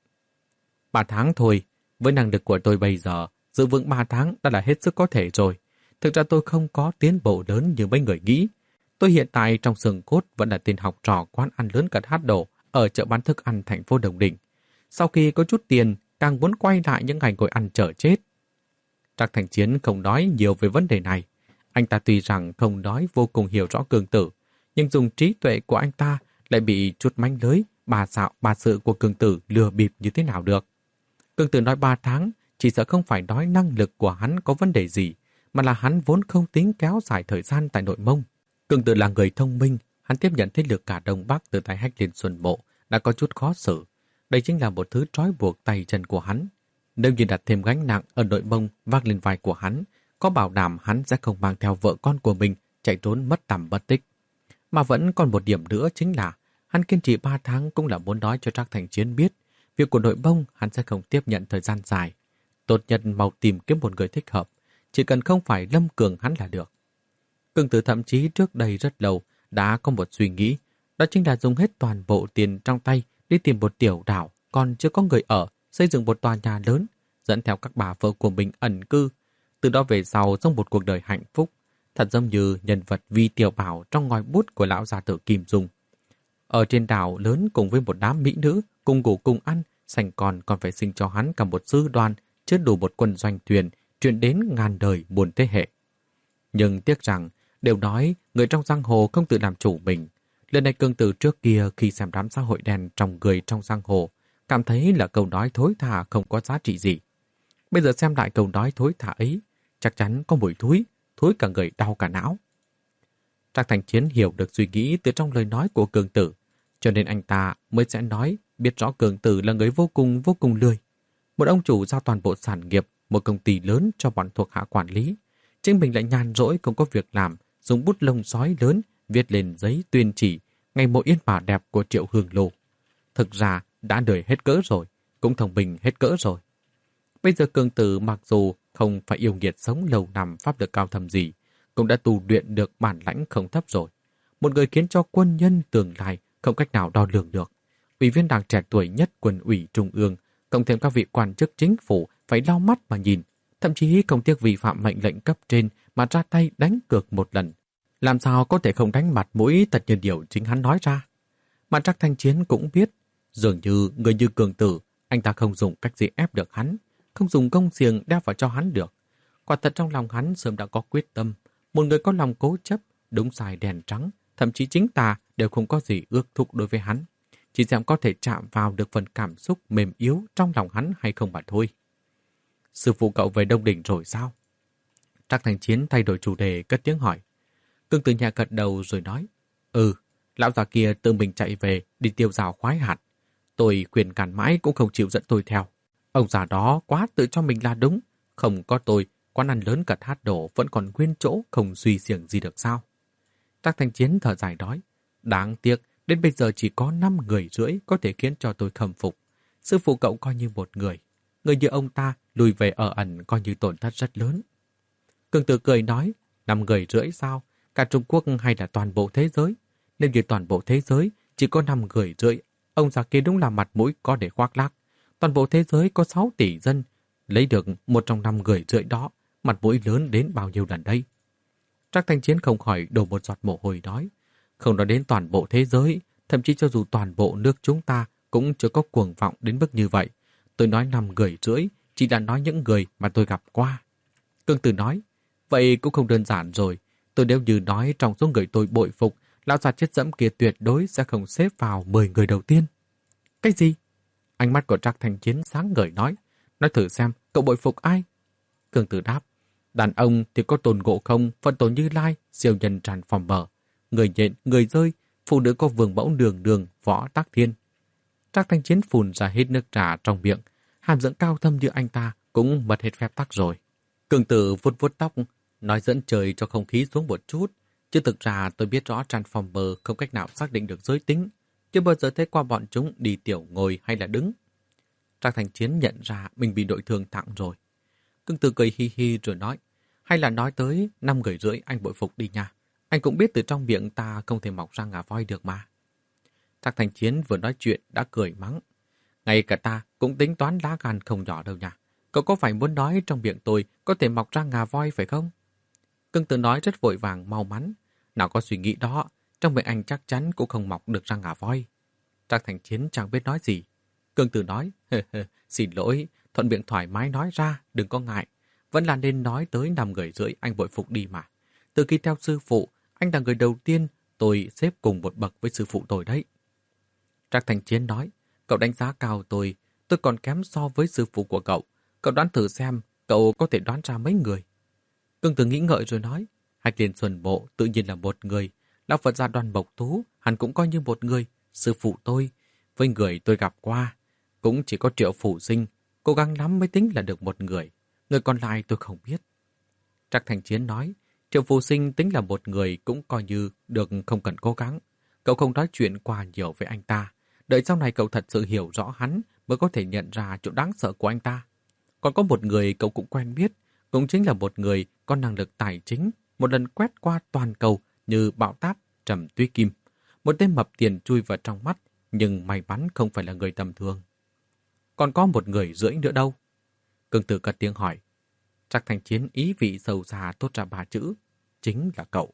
Ba tháng thôi, với năng lực của tôi bây giờ, giữ vững ba tháng đã là hết sức có thể rồi. Thực ra tôi không có tiến bộ lớn như mấy người nghĩ. Tôi hiện tại trong xương cốt vẫn là tên học trò quán ăn lớn cật hát đổ ở chợ bán thức ăn thành phố Đồng Định. Sau khi có chút tiền, càng muốn quay lại những ngày ngồi ăn chở chết. Trác Thành Chiến không nói nhiều về vấn đề này. Anh ta tuy rằng không nói vô cùng hiểu rõ Cường Tử, nhưng dùng trí tuệ của anh ta lại bị chút manh lưới, bà xạo bà sự của Cường Tử lừa bịp như thế nào được. Cường Tử nói ba tháng, chỉ sợ không phải nói năng lực của hắn có vấn đề gì, mà là hắn vốn không tính kéo dài thời gian tại nội Mông. Cường Tử là người thông minh, hắn tiếp nhận thế lực cả Đông Bắc từ tay Hách Liên Xuân Mộ đã có chút khó xử. Đây chính là một thứ trói buộc tay chân của hắn. Nếu như đặt thêm gánh nặng ở nội Mông vác lên vai của hắn, có bảo đảm hắn sẽ không mang theo vợ con của mình chạy trốn mất tầm bất tích. Mà vẫn còn một điểm nữa chính là hắn kiên trì ba tháng cũng là muốn nói cho Trác Thành Chiến biết Việc của nội bông hắn sẽ không tiếp nhận thời gian dài. Tốt nhất mau tìm kiếm một người thích hợp, chỉ cần không phải Lâm Cường hắn là được. Cường Tử thậm chí trước đây rất lâu đã có một suy nghĩ, đó chính là dùng hết toàn bộ tiền trong tay đi tìm một tiểu đảo còn chưa có người ở, xây dựng một tòa nhà lớn, dẫn theo các bà vợ của mình ẩn cư, từ đó về sau sống một cuộc đời hạnh phúc, thật giống như nhân vật Vi Tiểu Bảo trong ngòi bút của lão gia tử Kim Dung. Ở trên đảo lớn cùng với một đám mỹ nữ, cùng ngủ cùng ăn, sành còn còn phải sinh cho hắn cả một sư đoàn, chưa đủ một quân doanh thuyền, truyền đến ngàn đời muôn thế hệ. Nhưng tiếc rằng, đều nói người trong giang hồ không tự làm chủ mình. Lần này Cường Tử trước kia khi xem đám xã hội đen trong người trong giang hồ, cảm thấy là câu nói thối thả không có giá trị gì. Bây giờ xem lại câu nói thối thả ấy, chắc chắn có mùi thúi, thúi cả người đau cả não. Trác Thành Chiến hiểu được suy nghĩ từ trong lời nói của Cường Tử, cho nên anh ta mới sẽ nói biết rõ Cường Tử là người vô cùng vô cùng lười. Một ông chủ giao toàn bộ sản nghiệp, một công ty lớn cho bọn thuộc hạ quản lý. Chính mình lại nhàn rỗi không có việc làm, dùng bút lông sói lớn viết lên giấy tuyên chỉ ngày mộ yên bà đẹp của Triệu Hương Lô. Thực ra đã đời hết cỡ rồi, cũng thông minh hết cỡ rồi. Bây giờ Cường Tử mặc dù không phải yêu nghiệt sống lâu năm pháp lực cao thâm gì, cũng đã tu luyện được bản lãnh không thấp rồi. Một người khiến cho quân nhân tương lai không cách nào đo lường được. Ủy viên đảng trẻ tuổi nhất quân ủy trung ương, cộng thêm các vị quan chức chính phủ phải lau mắt mà nhìn, thậm chí không tiếc vi phạm mệnh lệnh cấp trên mà ra tay đánh cược một lần. Làm sao có thể không đánh mặt mũi thật như điều chính hắn nói ra. Mà Trác Thanh Chiến cũng biết, dường như người như Cường Tử, anh ta không dùng cách gì ép được hắn, không dùng công xiềng đeo vào cho hắn được. Quả thật trong lòng hắn sớm đã có quyết tâm, một người có lòng cố chấp, đúng sai đèn trắng, thậm chí chính tà đều không có gì ước thúc đối với hắn. Chỉ xem có thể chạm vào được phần cảm xúc mềm yếu trong lòng hắn hay không mà thôi. Sư phụ cậu về Đông Đỉnh rồi sao? Trác Thành Chiến thay đổi chủ đề cất tiếng hỏi. Cường Tử nhẹ gật đầu rồi nói. Ừ, lão già kia tự mình chạy về đi tiêu dao khoái hạt. Tôi khuyên cản mãi cũng không chịu dẫn tôi theo. Ông già đó quá tự cho mình là đúng. Không có tôi, quán ăn lớn cả hát đổ vẫn còn nguyên chỗ, không suy xiềng gì được sao? Trác Thành Chiến thở dài nói. Đáng tiếc, đến bây giờ chỉ có năm người rưỡi có thể khiến cho tôi khâm phục. Sư phụ cậu coi như một người. Người như ông ta lùi về ở ẩn coi như tổn thất rất lớn. Cường Tử cười nói, năm người rưỡi sao? Cả Trung Quốc hay là toàn bộ thế giới? Nếu như toàn bộ thế giới chỉ có năm người rưỡi, ông già kia đúng là mặt mũi có để khoác lác. Toàn bộ thế giới có sáu tỷ dân, lấy được một trong năm người rưỡi đó, mặt mũi lớn đến bao nhiêu lần đây? Trác Thanh Chiến không khỏi đổ một giọt mồ hôi nói, không nói đến toàn bộ thế giới, thậm chí cho dù toàn bộ nước chúng ta cũng chưa có cuồng vọng đến mức như vậy. Tôi nói năm người rưỡi, chỉ là nói những người mà tôi gặp qua. Cường Tử nói, vậy cũng không đơn giản rồi. Tôi nếu như nói trong số người tôi bội phục, lão già chết dẫm kia tuyệt đối sẽ không xếp vào mười người đầu tiên. Cái gì? Ánh mắt của Trác Thanh Chiến sáng ngời nói, nói thử xem, cậu bội phục ai? Cường Tử đáp, đàn ông thì có Tôn Ngộ Không, Phật Tổ Như Lai, siêu nhân tràn phòng mở, người nhện, người rơi, phụ nữ có Vương Mẫu Đường Đường, Võ Tắc Thiên. Trác Thanh Chiến phun ra hết nước trà trong miệng, hàm dưỡng cao thâm như anh ta cũng mất hết phép tắc rồi. Cường Tử vuốt vuốt tóc, nói dẫn trời cho không khí xuống một chút, chứ thực ra tôi biết rõ Transformer không cách nào xác định được giới tính, chưa bao giờ thấy qua bọn chúng đi tiểu ngồi hay là đứng. Trác Thanh Chiến nhận ra mình bị nội thương nặng rồi. Cường Tử cười hi hi rồi nói, hay là nói tới năm người rưỡi anh bội phục đi nha. Anh cũng biết từ trong miệng ta không thể mọc ra ngà voi được mà. Trác Thanh Chiến vừa nói chuyện đã cười mắng. Ngay cả ta cũng tính toán lá gan không nhỏ đâu nha. Cậu có phải muốn nói trong miệng tôi có thể mọc ra ngà voi phải không? Cường Tử nói rất vội vàng mau mắn. Nào có suy nghĩ đó, trong miệng anh chắc chắn cũng không mọc được ra ngà voi. Trác Thanh Chiến chẳng biết nói gì. Cường Tử nói, xin lỗi, thuận miệng thoải mái nói ra, đừng có ngại. Vẫn là nên nói tới năm người rưỡi anh bội phục đi mà. Từ khi theo sư phụ, anh là người đầu tiên tôi xếp cùng một bậc với sư phụ tôi đấy. Trác Thanh Chiến nói, cậu đánh giá cao tôi, tôi còn kém so với sư phụ của cậu. Cậu đoán thử xem, cậu có thể đoán ra mấy người. Cường Tử nghĩ ngợi rồi nói, Hạch Liên Xuân Bộ tự nhiên là một người, Lão Phật gia Đoan Mộc Tú hẳn cũng coi như một người, sư phụ tôi, với người tôi gặp qua, cũng chỉ có Triệu Phủ Sinh, cố gắng lắm mới tính là được một người, người còn lại tôi không biết. Trác Thanh Chiến nói, Triệu Phủ Sinh tính là một người cũng coi như được không cần cố gắng. Cậu không nói chuyện qua nhiều với anh ta, đợi sau này cậu thật sự hiểu rõ hắn mới có thể nhận ra chỗ đáng sợ của anh ta. Còn có một người cậu cũng quen biết, cũng chính là một người có năng lực tài chính, một lần quét qua toàn cầu như bão táp Trầm Tuy Kim. Một tên mập tiền chui vào trong mắt, nhưng may mắn không phải là người tầm thường. Còn có một người rưỡi nữa đâu? Cương Tử cất tiếng hỏi. Trác Thanh Chiến ý vị sâu xa tốt ra ba chữ, chính là cậu.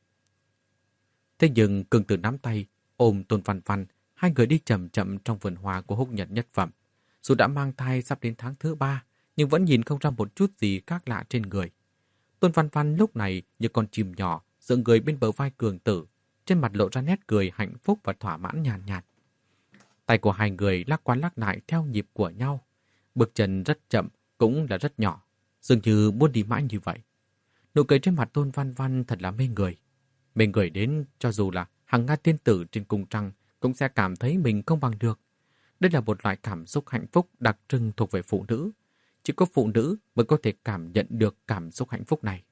Thế nhưng Cương Tử nắm tay, ôm Tôn Văn Văn, hai người đi chậm chậm trong vườn hoa của Húc Nhật Nhất Phẩm. Dù đã mang thai sắp đến tháng thứ ba, nhưng vẫn nhìn không ra một chút gì khác lạ trên người. Tôn Văn Văn lúc này như con chim nhỏ dựa người bên bờ vai Cường Tử, trên mặt lộ ra nét cười hạnh phúc và thỏa mãn nhàn nhạt, nhạt. Tay của hai người lắc qua lắc lại theo nhịp của nhau. Bước chân rất chậm, cũng là rất nhỏ, dường như muốn đi mãi như vậy. Nụ cười trên mặt Tôn Văn Văn thật là mê người. Mê người đến cho dù là hàng nga tiên tử trên cung trăng cũng sẽ cảm thấy mình không bằng được. Đây là một loại cảm xúc hạnh phúc đặc trưng thuộc về phụ nữ. Chỉ có phụ nữ mới có thể cảm nhận được cảm xúc hạnh phúc này.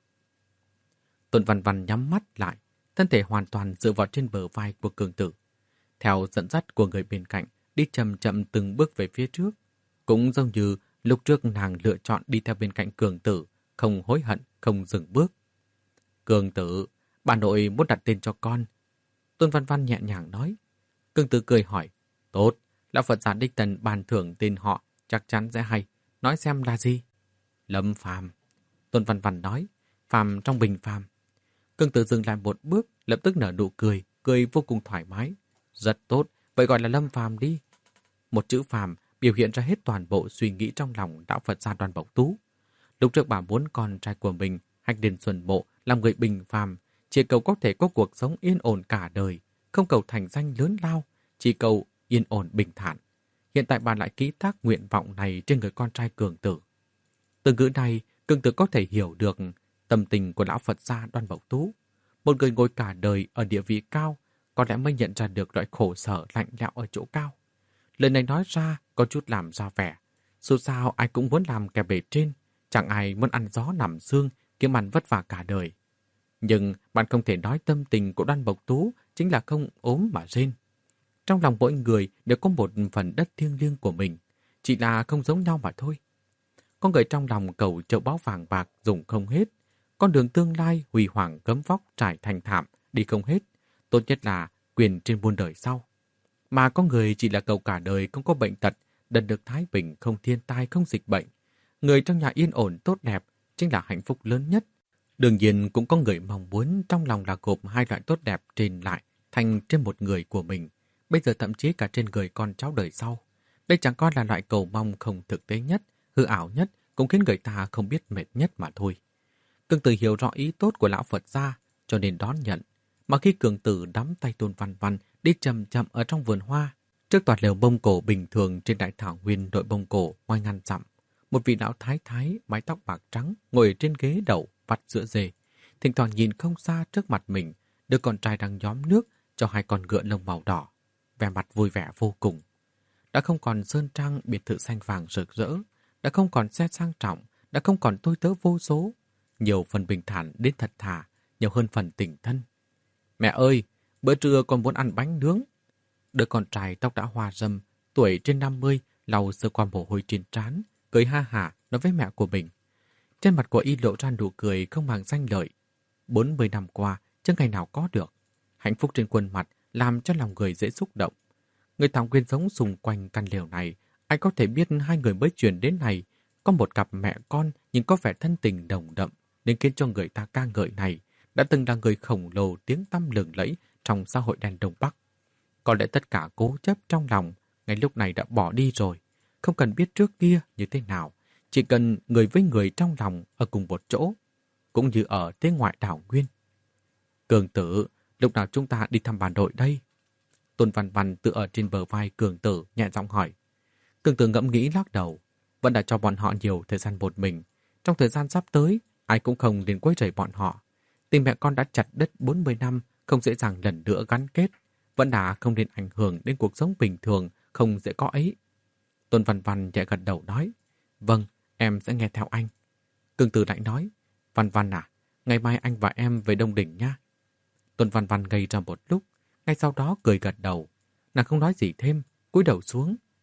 Tôn Văn Văn nhắm mắt lại, thân thể hoàn toàn dựa vào trên bờ vai của Cường Tử. Theo dẫn dắt của người bên cạnh, đi chậm chậm từng bước về phía trước. Cũng giống như lúc trước nàng lựa chọn đi theo bên cạnh Cường Tử, không hối hận, không dừng bước. Cường Tử, bà nội muốn đặt tên cho con. Tôn Văn Văn nhẹ nhàng nói. Cường Tử cười hỏi. Tốt, lão Phật giả đích tần bàn thưởng tên họ, chắc chắn sẽ hay. Nói xem là gì? Lâm Phàm. Tôn Văn Văn nói. Phàm trong bình phàm. Cường Tử dừng lại một bước, lập tức nở nụ cười, cười vô cùng thoải mái. Rất tốt, vậy gọi là Lâm Phàm đi. Một chữ phàm biểu hiện ra hết toàn bộ suy nghĩ trong lòng đạo Phật gia Đoan Mộc Tú. Lúc trước bà muốn con trai của mình, Hách Liên Xuân Mộ, làm người bình phàm, chỉ cầu có thể có cuộc sống yên ổn cả đời, không cầu thành danh lớn lao, chỉ cầu yên ổn bình thản. Hiện tại bà lại ký thác nguyện vọng này trên người con trai Cường Tử. Từ ngữ này, Cường Tử có thể hiểu được tâm tình của lão Phật gia Đoan Mộc Tú. Một người ngồi cả đời ở địa vị cao, có lẽ mới nhận ra được loại khổ sở lạnh lẽo ở chỗ cao. Lời này nói ra có chút làm ra vẻ. Dù sao ai cũng muốn làm kẻ bề trên, chẳng ai muốn ăn gió nằm xương, kiếm ăn vất vả cả đời. Nhưng bạn không thể nói tâm tình của Đoan Mộc Tú chính là không ốm mà rên. Trong lòng mỗi người đều có một phần đất thiêng liêng của mình, chỉ là không giống nhau mà thôi. Có người trong lòng cầu châu báu vàng bạc dùng không hết, con đường tương lai huy hoàng gấm vóc trải thành thảm đi không hết, tốt nhất là quyền trên muôn đời sau. Mà có người chỉ là cầu cả đời không có bệnh tật, đất được thái bình, không thiên tai, không dịch bệnh. Người trong nhà yên ổn tốt đẹp chính là hạnh phúc lớn nhất. Đương nhiên cũng có người mong muốn trong lòng là gộp hai loại tốt đẹp trên lại thành trên một người của mình, bây giờ thậm chí cả trên người con cháu đời sau. Đây chẳng coi là loại cầu mong không thực tế nhất, hư ảo nhất, cũng khiến người ta không biết mệt nhất mà thôi. Cường Tử hiểu rõ ý tốt của lão Phật gia, cho nên đón nhận. Mà khi Cường Tử nắm tay Tôn Văn Văn đi chậm chậm ở trong vườn hoa, trước tòa lều Mông Cổ bình thường trên đại thảo nguyên đội Mông Cổ ngoài ngàn dặm, một vị lão thái thái mái tóc bạc trắng ngồi trên ghế đậu vắt sữa dê, thỉnh thoảng nhìn không xa trước mặt mình, đứa con trai đang nhóm nước cho hai con ngựa lông màu đỏ, vẻ mặt vui vẻ vô cùng. Đã không còn sơn trang biệt thự xanh vàng rực rỡ, đã không còn xe sang trọng, đã không còn tôi tớ vô số, nhiều phần bình thản đến thật thà, nhiều hơn phần tình thân. Mẹ ơi, bữa trưa con muốn ăn bánh nướng. Đứa con trai tóc đã hoa râm, tuổi trên năm mươi, lau sơ qua mồ hôi trên trán, cười ha hả nói với mẹ của mình. Trên mặt của y lộ ra nụ cười không màng danh lợi. bốn mươi năm qua, chưa ngày nào có được. Hạnh phúc trên khuôn mặt làm cho lòng người dễ xúc động. Người thằng quyên sống xung quanh căn lều này, ai có thể biết hai người mới chuyển đến này, có một cặp mẹ con nhưng có vẻ thân tình đồng đậm, nên khiến cho người ta ca ngợi này đã từng là người khổng lồ tiếng tăm lừng lẫy trong xã hội đen Đông Bắc. Có lẽ tất cả cố chấp trong lòng ngay lúc này đã bỏ đi rồi, không cần biết trước kia như thế nào, chỉ cần người với người trong lòng ở cùng một chỗ, cũng như ở thế ngoại đảo nguyên. Cường Tử, lúc nào chúng ta đi thăm bà nội đây? Tôn Văn Văn tự ở trên bờ vai Cường Tử nhẹ giọng hỏi. Cường Tử ngẫm nghĩ lắc đầu, vẫn đã cho bọn họ nhiều thời gian một mình. Trong thời gian sắp tới, ai cũng không đến quấy rầy bọn họ. Tình mẹ con đã chặt đứt bốn mươi năm, không dễ dàng lần nữa gắn kết, vẫn đã không nên ảnh hưởng đến cuộc sống bình thường, không dễ có ấy. Tôn Văn Văn nhẹ gật đầu nói, vâng, em sẽ nghe theo anh. Cường Tử lại nói, Văn Văn à, ngày mai anh và em về Đông Đỉnh nha. Tôn Văn Văn ngây ra một lúc, ngay sau đó cười gật đầu. Nàng không nói gì thêm, cúi đầu xuống,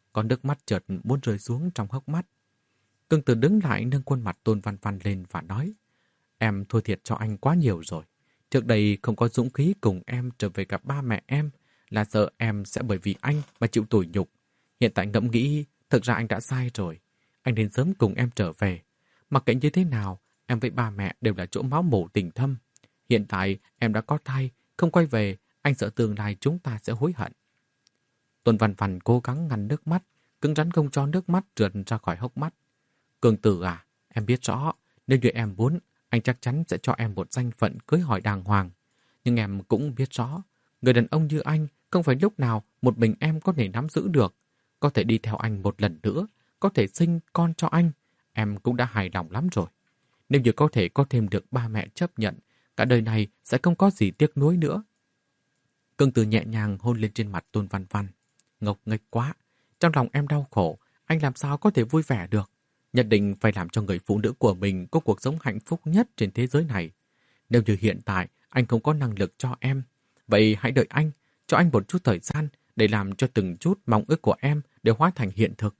Còn nước mắt chợt muốn rơi xuống trong hốc mắt. Cương Tử đứng lại nâng khuôn mặt Tôn Văn Văn lên và nói, em thua thiệt cho anh quá nhiều rồi. Trước đây không có dũng khí cùng em trở về gặp ba mẹ em, là sợ em sẽ bởi vì anh mà chịu tủi nhục. Hiện tại ngẫm nghĩ, thực ra anh đã sai rồi. Anh nên sớm cùng em trở về. Mặc kệ như thế nào, em với ba mẹ đều là chỗ máu mủ tình thâm. Hiện tại em đã có thai, không quay về, anh sợ tương lai chúng ta sẽ hối hận. Tôn Văn Văn cố gắng ngăn nước mắt, cứng rắn không cho nước mắt trượt ra khỏi hốc mắt. Cương Tử à, em biết rõ, nếu như em muốn, anh chắc chắn sẽ cho em một danh phận cưới hỏi đàng hoàng. Nhưng em cũng biết rõ, người đàn ông như anh không phải lúc nào một mình em có thể nắm giữ được. Có thể đi theo anh một lần nữa, có thể sinh con cho anh, em cũng đã hài lòng lắm rồi. Nếu như có thể có thêm được ba mẹ chấp nhận, cả đời này sẽ không có gì tiếc nuối nữa. Cương Tử nhẹ nhàng hôn lên trên mặt Tôn Văn Văn. Ngốc nghếch quá, trong lòng em đau khổ, anh làm sao có thể vui vẻ được. Nhất định phải làm cho người phụ nữ của mình có cuộc sống hạnh phúc nhất trên thế giới này. Nếu như hiện tại anh không có năng lực cho em, vậy hãy đợi anh, cho anh một chút thời gian để làm cho từng chút mong ước của em đều hóa thành hiện thực.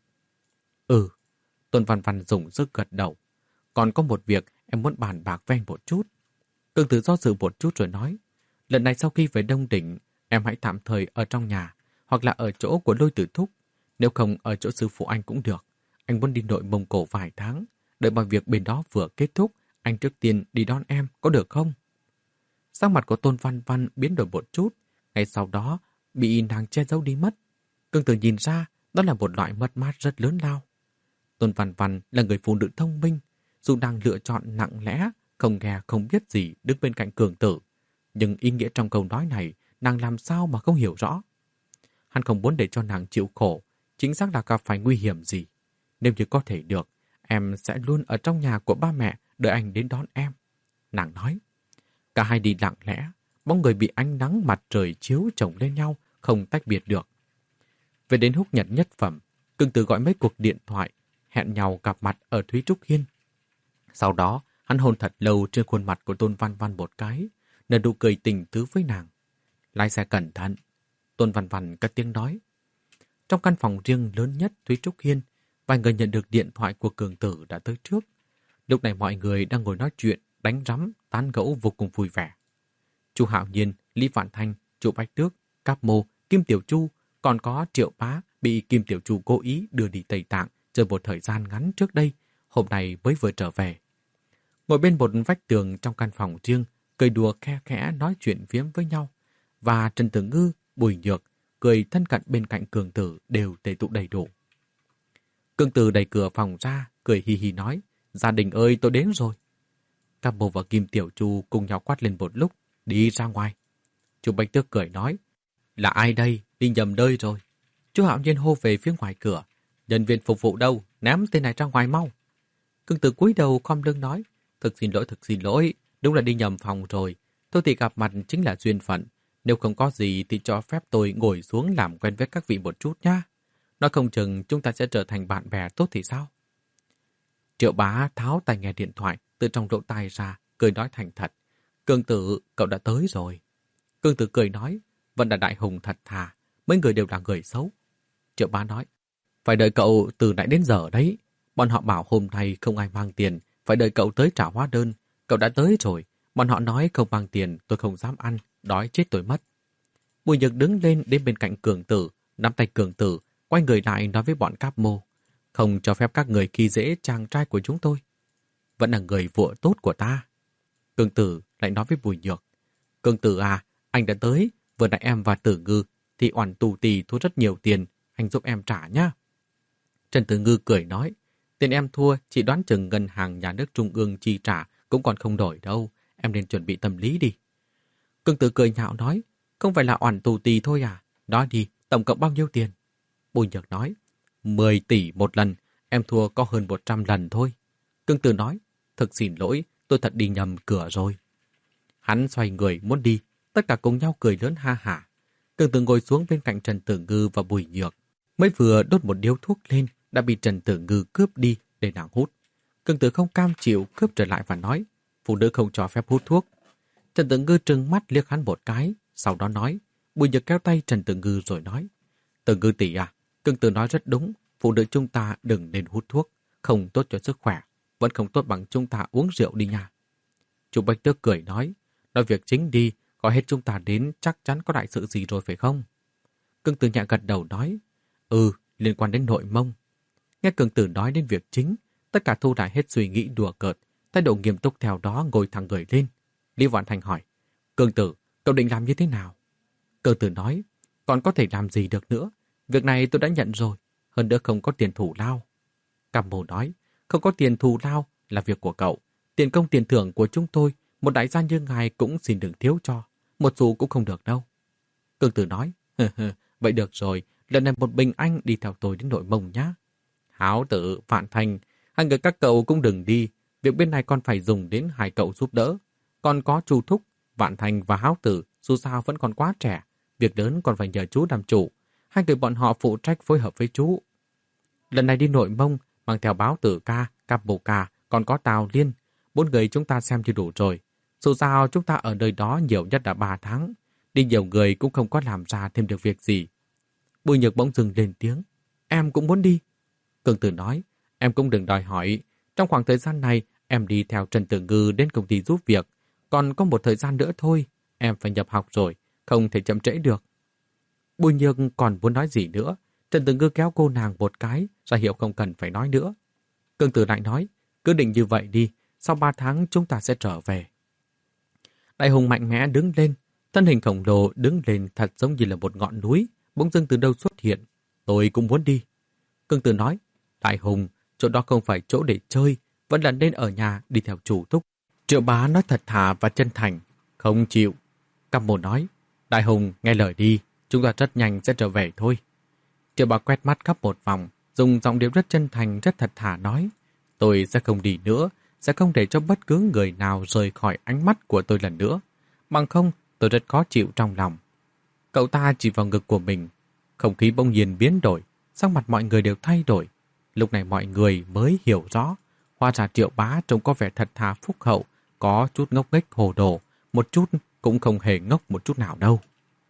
Ừ, Tôn Văn Văn dùng sức gật đầu. Còn có một việc em muốn bàn bạc với anh một chút. Cương Tử do dự một chút rồi nói, lần này sau khi về Đông Đỉnh, em hãy tạm thời ở trong nhà, hoặc là ở chỗ của Lôi Tử Thúc. Nếu không ở chỗ sư phụ anh cũng được. Anh muốn đi Nội Mông Cổ vài tháng, đợi mọi việc bên đó vừa kết thúc, anh trước tiên đi đón em, có được không? Sắc mặt của Tôn Văn Văn biến đổi một chút, ngay sau đó bị nàng che giấu đi mất. Cương Tử nhìn ra, đó là một loại mất mát rất lớn lao. Tôn Văn Văn là người phụ nữ thông minh, dù đang lựa chọn nặng lẽ, không nghe không biết gì đứng bên cạnh Cường Tử, nhưng ý nghĩa trong câu nói này, nàng làm sao mà không hiểu rõ. Hắn không muốn để cho nàng chịu khổ, chính xác là gặp phải nguy hiểm gì. Nếu như có thể được, em sẽ luôn ở trong nhà của ba mẹ đợi anh đến đón em. Nàng nói. Cả hai đi lặng lẽ, bóng người bị ánh nắng mặt trời chiếu chồng lên nhau, không tách biệt được. Về đến Húc Nhật Nhất Phẩm, Cương Tử gọi mấy cuộc điện thoại, hẹn nhau gặp mặt ở Thúy Trúc Hiên. Sau đó, hắn hôn thật lâu trên khuôn mặt của Tôn Văn Văn một cái, nở nụ cười tình tứ với nàng. Lái xe cẩn thận. Tôn Văn Văn cất tiếng nói. Trong căn phòng riêng lớn nhất Thúy Trúc Hiên, vài người nhận được điện thoại của Cường Tử đã tới trước. Lúc này mọi người đang ngồi nói chuyện, đánh rắm, tán gẫu vô cùng vui vẻ. Chu Hạo Nhiên, Lý Vạn Thanh, Chu Bách Tước, Cáp Mô, Kim Tiểu Chu, còn có Triệu Bá bị Kim Tiểu Chu cố ý đưa đi Tây Tạng chơi một thời gian ngắn trước đây, hôm nay mới vừa trở về. Ngồi bên một vách tường trong căn phòng riêng, cười đùa khe khẽ nói chuyện phiếm với nhau. Và Trần Tử Ngư, Bùi Nhược, cười thân cận bên cạnh Cường Tử đều tề tụ đầy đủ. Cường Tử đẩy cửa phòng ra, cười hì hì nói, gia đình ơi tôi đến rồi. Cáp Mô và Kim Tiểu Chu cùng nhau quát lên một lúc, đi ra ngoài. Chu Bách Tước cười nói, là ai đây, đi nhầm nơi rồi. Chu Hạo Nhiên hô về phía ngoài cửa, nhân viên phục vụ đâu, ném tên này ra ngoài mau. Cường Tử cúi đầu khom lưng nói, thực xin lỗi, thực xin lỗi, đúng là đi nhầm phòng rồi. Tôi thì gặp mặt chính là duyên phận. Nếu không có gì thì cho phép tôi ngồi xuống làm quen với các vị một chút nhá. Nói không chừng chúng ta sẽ trở thành bạn bè tốt thì sao? Triệu Bá tháo tai nghe điện thoại từ trong lỗ tai ra, cười nói thành thật. Cường Tử, cậu đã tới rồi. Cường Tử cười nói, vẫn là đại hùng thật thà, mấy người đều là người xấu. Triệu Bá nói, phải đợi cậu từ nãy đến giờ đấy. Bọn họ bảo hôm nay không ai mang tiền, phải đợi cậu tới trả hóa đơn. Cậu đã tới rồi, bọn họ nói không mang tiền, tôi không dám ăn, đói chết tôi mất. Bùi Nhược đứng lên đến bên cạnh Cường Tử, nắm tay Cường Tử, quay người lại nói với bọn Cáp Mô, không cho phép các người khi dễ chàng trai của chúng tôi. Vẫn là người vợ tốt của ta. Cường Tử lại nói với Bùi Nhược, Cường Tử à, anh đã tới, vừa nãy em và Tử Ngư thì oản tù tì thua rất nhiều tiền, anh giúp em trả nhá. Trần Tử Ngư cười nói, tiền em thua chỉ đoán chừng ngân hàng nhà nước trung ương chi trả cũng còn không đổi đâu, em nên chuẩn bị tâm lý đi. Cường Tử cười nhạo nói, không phải là oản tù tì thôi à, nói đi, tổng cộng bao nhiêu tiền? Bùi Nhược nói, mười tỷ một lần, em thua có hơn một trăm lần thôi. Cường Tử nói, thực xin lỗi, tôi thật đi nhầm cửa rồi. Hắn xoay người muốn đi, tất cả cùng nhau cười lớn ha hả. Cường Tử ngồi xuống bên cạnh Trần Tử Ngư và Bùi Nhược. Mới vừa đốt một điếu thuốc lên, đã bị Trần Tử Ngư cướp đi để nàng hút. Cường Tử không cam chịu cướp trở lại và nói, phụ nữ không cho phép hút thuốc. Trần Tử Ngư trừng mắt liếc hắn một cái, sau đó nói, Bùi Nhược kéo tay Trần Tử Ngư rồi nói, Tử Ngư tỷ à, Cương Tử nói rất đúng, phụ nữ chúng ta đừng nên hút thuốc, không tốt cho sức khỏe, vẫn không tốt bằng chúng ta uống rượu đi nha. Chú Bạch Tước cười nói, nói việc chính đi, gọi hết chúng ta đến chắc chắn có đại sự gì rồi phải không? Cương Tử nhẹ gật đầu nói, ừ, liên quan đến Nội Mông. Nghe Cương Tử nói đến việc chính, tất cả thu lại hết suy nghĩ đùa cợt, thái độ nghiêm túc theo đó ngồi thẳng người lên. Lý Vạn Thành hỏi, Cương Tử, cậu định làm như thế nào? Cương Tử nói, còn có thể làm gì được nữa? Việc này tôi đã nhận rồi, hơn nữa không có tiền thù lao. Cam Mô nói, không có tiền thù lao là việc của cậu. Tiền công tiền thưởng của chúng tôi, một đại gia như ngài cũng xin đừng thiếu cho. Một xu cũng không được đâu. Cương Tử nói, vậy được rồi, lần này một mình anh đi theo tôi đến Nội Mông nhá. Háo Tử, Vạn Thành, hai người các cậu cũng đừng đi. Việc bên này còn phải dùng đến hai cậu giúp đỡ. Còn có Chu Thúc, Vạn Thành và Háo Tử, dù sao vẫn còn quá trẻ. Việc lớn còn phải nhờ chú làm chủ. Hai người bọn họ phụ trách phối hợp với chú. Lần này đi Nội Mông, mang theo Báo Tử ca, Cáp Bồ ca, còn có Tào Liên. Bốn người chúng ta xem như đủ rồi. Dù sao chúng ta ở nơi đó nhiều nhất là ba tháng. Đi nhiều người cũng không có làm ra thêm được việc gì. Bùi Nhược bỗng dừng lên tiếng. Em cũng muốn đi. Cương Tử nói, em cũng đừng đòi hỏi. Trong khoảng thời gian này, em đi theo Trần Tử Ngư đến công ty giúp việc. Còn có một thời gian nữa thôi, em phải nhập học rồi, không thể chậm trễ được. Bùi Nhược còn muốn nói gì nữa. Trần Tử Ngư kéo cô nàng một cái, ra hiệu không cần phải nói nữa. Cương Tử lại nói, cứ định như vậy đi, sau ba tháng chúng ta sẽ trở về. Đại Hùng mạnh mẽ đứng lên, thân hình khổng lồ đứng lên thật giống như là một ngọn núi, bỗng dưng từ đâu xuất hiện. Tôi cũng muốn đi. Cương Tử nói, Đại Hùng, chỗ đó không phải chỗ để chơi, vẫn là nên ở nhà đi theo chủ thúc. Triệu Bá nói thật thà và chân thành, không chịu. Cam Mô nói, Đại Hùng nghe lời đi, chúng ta rất nhanh sẽ trở về thôi. Triệu Bá quét mắt khắp một vòng, dùng giọng điệu rất chân thành, rất thật thà nói, tôi sẽ không đi nữa, sẽ không để cho bất cứ người nào rời khỏi ánh mắt của tôi lần nữa. Bằng không, tôi rất khó chịu trong lòng. Cậu ta chỉ vào ngực của mình. Không khí bỗng nhiên biến đổi, sắc mặt mọi người đều thay đổi. Lúc này mọi người mới hiểu rõ. Hóa ra Triệu Bá trông có vẻ thật thà phúc hậu, có chút ngốc nghếch hồ đồ, một chút cũng không hề ngốc một chút nào đâu.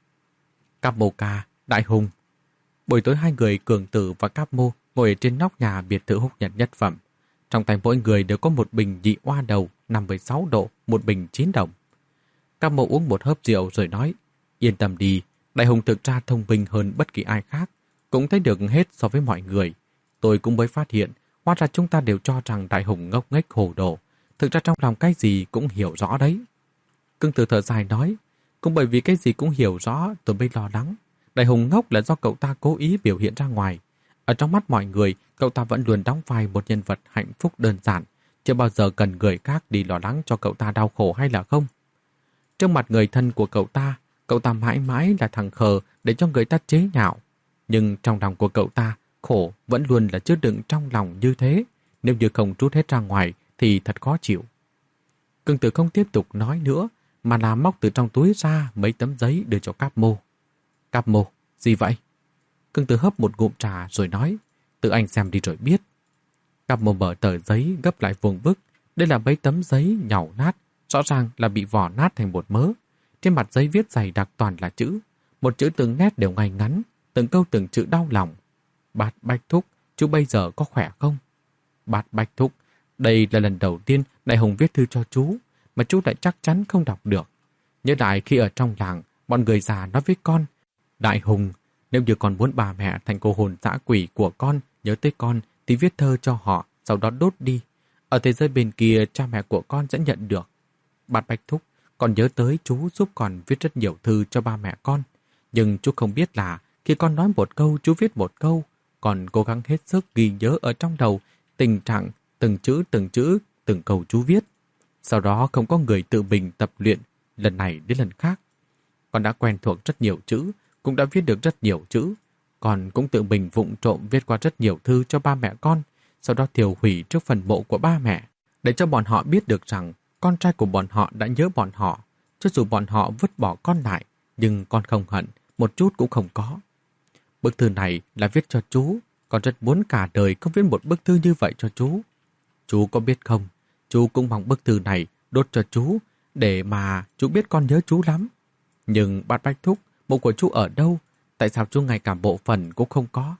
Cáp Mô ca, Đại Hùng. Buổi tối hai người Cường Tử và Cáp Mô ngồi ở trên nóc nhà biệt thự Húc Nhật nhất phẩm. Trong tay mỗi người đều có một bình dị oa đầu năm mươi sáu độ, một bình chín đồng. Cáp Mô uống một hớp rượu rồi nói, yên tâm đi, Đại Hùng thực ra thông minh hơn bất kỳ ai khác, cũng thấy được hết so với mọi người. Tôi cũng mới phát hiện, hóa ra chúng ta đều cho rằng Đại Hùng ngốc nghếch hồ đồ, thực ra trong lòng cái gì cũng hiểu rõ đấy. Cương Tử thở dài nói, cũng bởi vì cái gì cũng hiểu rõ tôi mới lo lắng. Đại Hùng ngốc là do cậu ta cố ý biểu hiện ra ngoài. Ở trong mắt mọi người, cậu ta vẫn luôn đóng vai một nhân vật hạnh phúc đơn giản, chưa bao giờ cần người khác đi lo lắng cho cậu ta đau khổ hay là không. Trước mặt người thân của cậu ta, cậu ta mãi mãi là thằng khờ để cho người ta chế nhạo. Nhưng trong lòng của cậu ta, khổ vẫn luôn là chứa đựng trong lòng như thế. Nếu như không trút hết ra ngoài thì thật khó chịu. Cương Tử không tiếp tục nói nữa, mà là móc từ trong túi ra mấy tấm giấy đưa cho Cáp Mô. Cáp Mô, gì vậy? Cương Tử hấp một ngụm trà rồi nói, tự anh xem đi rồi biết. Cáp Mô mở tờ giấy gấp lại vuông vức. Đây là mấy tấm giấy nhàu nát, rõ ràng là bị vỏ nát thành bột mớ. Trên mặt giấy viết dày đặc toàn là chữ. Một chữ từng nét đều ngay ngắn, từng câu từng chữ đau lòng. Bát Bạch Thúc, chú bây giờ có khỏe không? Bát Bạch Thúc, đây là lần đầu tiên Đại Hùng viết thư cho chú, mà chú lại chắc chắn không đọc được. Nhớ lại khi ở trong làng, bọn người già nói với con, Đại Hùng, nếu như con muốn bà mẹ thành cô hồn dã quỷ của con nhớ tới con thì viết thơ cho họ, sau đó đốt đi. Ở thế giới bên kia cha mẹ của con sẽ nhận được. Bát Bạch Thúc, con nhớ tới chú giúp con viết rất nhiều thư cho ba mẹ con. Nhưng chú không biết là khi con nói một câu, chú viết một câu. Con cố gắng hết sức ghi nhớ ở trong đầu tình trạng từng chữ từng chữ, từng câu chú viết. Sau đó không có người tự mình tập luyện lần này đến lần khác. Con đã quen thuộc rất nhiều chữ, cũng đã viết được rất nhiều chữ. Con cũng tự mình vụng trộm viết qua rất nhiều thư cho ba mẹ con, sau đó tiêu hủy trước phần mộ của ba mẹ, để cho bọn họ biết được rằng con trai của bọn họ đã nhớ bọn họ. Cho dù bọn họ vứt bỏ con lại, nhưng con không hận, một chút cũng không có. Bức thư này là viết cho chú, con rất muốn cả đời không viết một bức thư như vậy cho chú. Chú có biết không, chú cũng mong bức thư này đốt cho chú, để mà chú biết con nhớ chú lắm. Nhưng Bát Bạch Thúc, mộ của chú ở đâu? Tại sao chú ngay cả bộ phận cũng không có?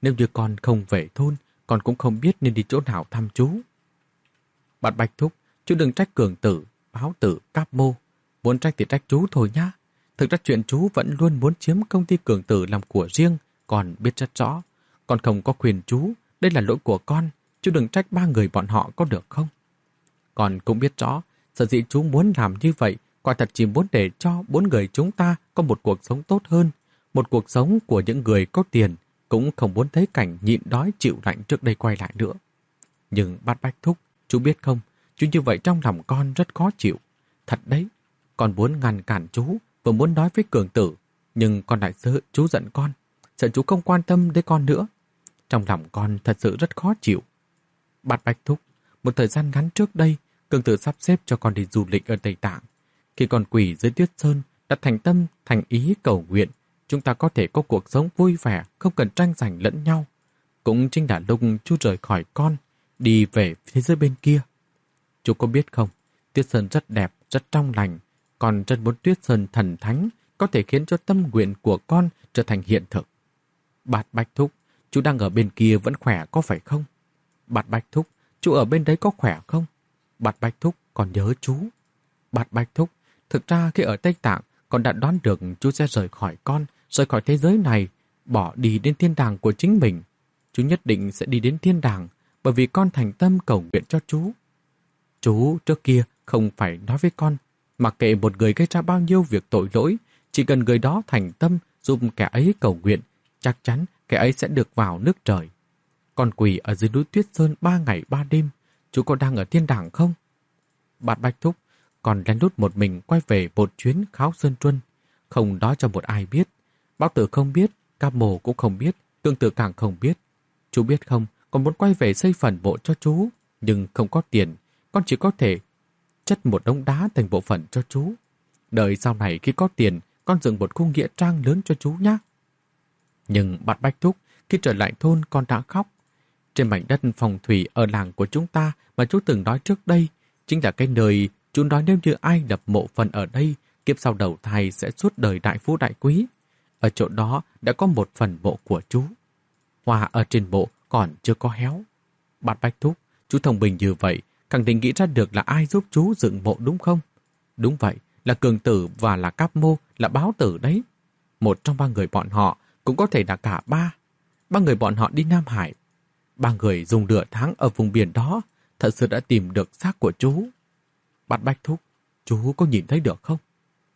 Nếu như con không về thôn, con cũng không biết nên đi chỗ nào thăm chú. Bạn Bạch thúc, chú đừng trách Cường tử, Báo tử, Cáp Mô. Muốn trách thì trách chú thôi nhá. Thực ra chuyện chú vẫn luôn muốn chiếm công ty Cường tử làm của riêng, con biết rất rõ. Con không có quyền chú, đây là lỗi của con. Chú đừng trách ba người bọn họ có được không? Con cũng biết rõ, sở dĩ chú muốn làm như vậy, quả thật chỉ muốn để cho bốn người chúng ta có một cuộc sống tốt hơn. Một cuộc sống của những người có tiền, cũng không muốn thấy cảnh nhịn đói chịu lạnh trước đây quay lại nữa. Nhưng Bát Bách thúc, chú biết không, chú như vậy trong lòng con rất khó chịu. Thật đấy, con muốn ngăn cản chú, vừa muốn nói với Cường tử, nhưng con lại sợ chú giận con, sợ chú không quan tâm đến con nữa. Trong lòng con thật sự rất khó chịu. Bát Bách thúc, một thời gian ngắn trước đây, Cường tử sắp xếp cho con đi du lịch ở Tây Tạng. Khi con quỳ dưới Tuyết Sơn, đặt thành tâm, thành ý cầu nguyện, chúng ta có thể có cuộc sống vui vẻ, không cần tranh giành lẫn nhau. Cũng chính là lúc chú rời khỏi con, đi về phía dưới bên kia. Chú có biết không, Tuyết Sơn rất đẹp, rất trong lành. Con rất muốn Tuyết Sơn thần thánh, có thể khiến cho tâm nguyện của con trở thành hiện thực. Bát Bách thúc, chú đang ở bên kia vẫn khỏe có phải không? Bát Bách thúc, chú ở bên đấy có khỏe không? Bát Bách thúc, con nhớ chú. Bát Bách thúc, thực ra khi ở Tây Tạng, con đã đoán được chú sẽ rời khỏi con, rời khỏi thế giới này, bỏ đi đến thiên đàng của chính mình. Chú nhất định sẽ đi đến thiên đàng, bởi vì con thành tâm cầu nguyện cho chú. Chú trước kia không phải nói với con, mặc kệ một người gây ra bao nhiêu việc tội lỗi, chỉ cần người đó thành tâm giúp kẻ ấy cầu nguyện, chắc chắn kẻ ấy sẽ được vào nước trời. Con quỳ ở dưới núi Tuyết Sơn ba ngày ba đêm, chú có đang ở thiên đàng không? Bát Bách thúc, còn lén lút một mình quay về một chuyến kháo Sơn Truân, không nói cho một ai biết. Báo tử không biết, Cáp Mồ cũng không biết, Cường tử càng không biết. Chú biết không, con muốn quay về xây phần mộ cho chú, nhưng không có tiền, con chỉ có thể chất một đống đá thành bộ phận cho chú. Đợi sau này khi có tiền, con dựng một khu nghĩa trang lớn cho chú nhé. Nhưng Bát Bách thúc, khi trở lại thôn con đã khóc. Trên mảnh đất phòng thủy ở làng của chúng ta mà chú từng nói trước đây, chính là cái nơi chú nói nếu như ai đập mộ phần ở đây, kiếp sau đầu thai sẽ suốt đời đại phú đại quý. Ở chỗ đó đã có một phần mộ của chú. Hoa ở trên mộ còn chưa có héo. Bát Bách thúc, chú thông minh như vậy, khẳng định nghĩ ra được là ai giúp chú dựng mộ đúng không? Đúng vậy, là Cường tử và là Cáp Mô, là Báo tử đấy. Một trong ba người bọn họ, cũng có thể là cả ba. Ba người bọn họ đi Nam Hải. Ba người dùng nửa tháng ở vùng biển đó, thật sự đã tìm được xác của chú. Bát Bách thúc, chú có nhìn thấy được không?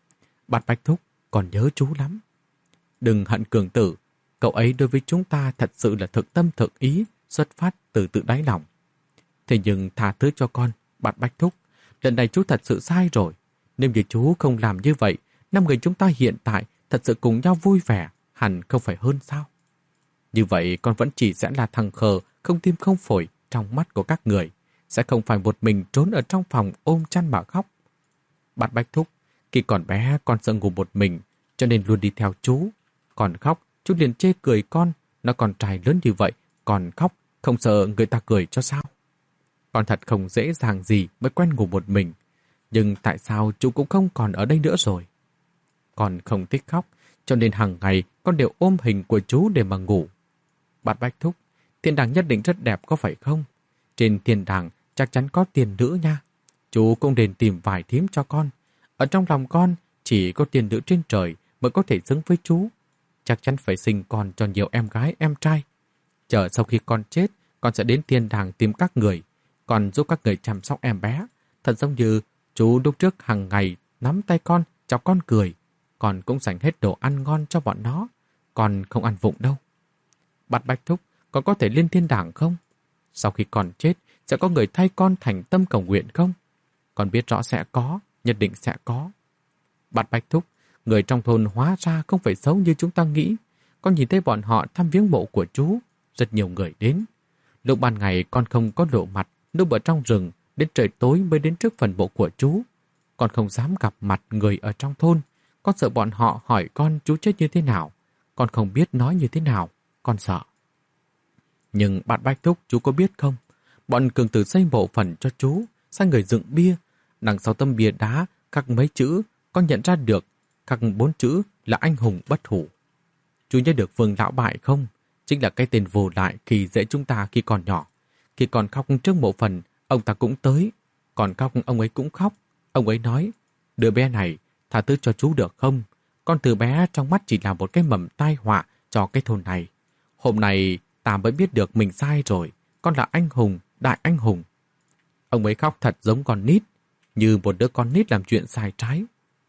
Bát Bách thúc, còn nhớ chú lắm. Đừng hận Cường tử, cậu ấy đối với chúng ta thật sự là thực tâm thực ý, xuất phát từ tự đáy lòng. Thế nhưng tha thứ cho con, Bát Bách thúc, lần này chú thật sự sai rồi. Nếu như chú không làm như vậy, năm người chúng ta hiện tại thật sự cùng nhau vui vẻ, hẳn không phải hơn sao? Như vậy con vẫn chỉ sẽ là thằng khờ, không tim không phổi trong mắt của các người, sẽ không phải một mình trốn ở trong phòng ôm chăn mà khóc. Bát Bách thúc, khi còn bé con sợ ngủ một mình, cho nên luôn đi theo chú. Còn khóc, chú liền chê cười con, nó còn trai lớn như vậy, còn khóc, không sợ người ta cười cho sao? Con thật không dễ dàng gì mới quen ngủ một mình, nhưng tại sao chú cũng không còn ở đây nữa rồi? Con không thích khóc, cho nên hàng ngày con đều ôm hình của chú để mà ngủ. Bát Bách thúc, thiên đàng nhất định rất đẹp có phải không? Trên thiên đàng chắc chắn có tiền nữ nha. Chú cũng nên tìm vài thím cho con. Ở trong lòng con chỉ có tiền nữ trên trời mới có thể xứng với chú. Chắc chắn phải sinh con cho nhiều em gái em trai. Chờ sau khi con chết, con sẽ đến thiên đàng tìm các người, còn giúp các người chăm sóc em bé. Thật giống như chú lúc trước hàng ngày nắm tay con, chọc con cười. Con cũng dành hết đồ ăn ngon cho bọn nó. Con không ăn vụng đâu. Bát Bách thúc, con có thể lên thiên đàng không? Sau khi con chết, sẽ có người thay con thành tâm cầu nguyện không? Con biết rõ sẽ có, nhất định sẽ có. Bát Bách thúc, người trong thôn hóa ra không phải xấu như chúng ta nghĩ. Con nhìn thấy bọn họ thăm viếng mộ của chú, rất nhiều người đến. Lúc ban ngày con không có lộ mặt, núp ở trong rừng, đến trời tối mới đến trước phần mộ của chú. Con không dám gặp mặt người ở trong thôn. Con sợ bọn họ hỏi con chú chết như thế nào. Con không biết nói như thế nào. Con sợ. Nhưng Bát Bách thúc, chú có biết không? Bọn Cường tử xây mộ phần cho chú, sai người dựng bia. Đằng sau tấm bia đá khắc mấy chữ, con nhận ra được khắc bốn chữ là anh hùng bất hủ. Chú nhớ được Vương Lão Bại không? chính là cái tên vô lại khi dễ chúng ta khi còn nhỏ. Khi còn khóc trước mộ phần, ông ta cũng tới. Còn khóc ông ấy cũng khóc. Ông ấy nói, đứa bé này, tha thứ cho chú được không? Con từ bé trong mắt chỉ là một cái mầm tai họa cho cái thôn này. Hôm nay ta mới biết được mình sai rồi. Con là anh hùng, đại anh hùng. Ông ấy khóc thật giống con nít, như một đứa con nít làm chuyện sai trái.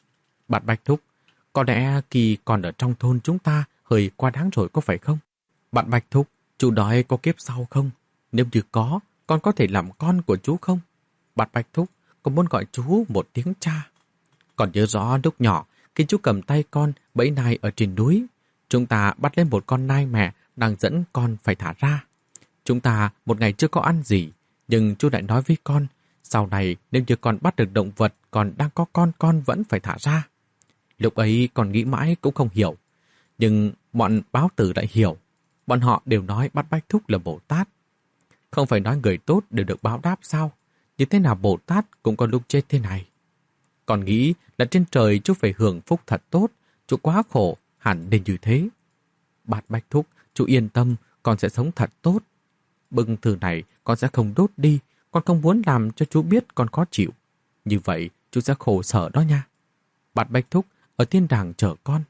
Bạn Bạch Thúc, có lẽ khi còn ở trong thôn chúng ta hơi quá đáng rồi có phải không? Bạn Bạch Thúc, chú đói có kiếp sau không? Nếu như có, con có thể làm con của chú không? Bạn Bạch Thúc, con muốn gọi chú một tiếng cha. Còn nhớ rõ lúc nhỏ, khi chú cầm tay con bẫy nai ở trên núi, chúng ta bắt lên một con nai mẹ đang dẫn con phải thả ra. Chúng ta một ngày chưa có ăn gì, nhưng chú lại nói với con, sau này nếu như con bắt được động vật còn đang có con, con vẫn phải thả ra. Lúc ấy con nghĩ mãi cũng không hiểu, nhưng bọn báo tử lại hiểu. Bọn họ đều nói bắt Bạch Thúc là Bồ Tát. Không phải nói người tốt đều được báo đáp sao? Như thế nào Bồ Tát cũng có lúc chết thế này. Còn nghĩ là trên trời chú phải hưởng phúc thật tốt, chú quá khổ, hẳn nên như thế. Bạt Bạch Thúc, chú yên tâm, con sẽ sống thật tốt. Bưng thư này con sẽ không đốt đi, con không muốn làm cho chú biết con khó chịu. Như vậy chú sẽ khổ sở đó nha. Bạt Bạch Thúc ở thiên đàng chờ con.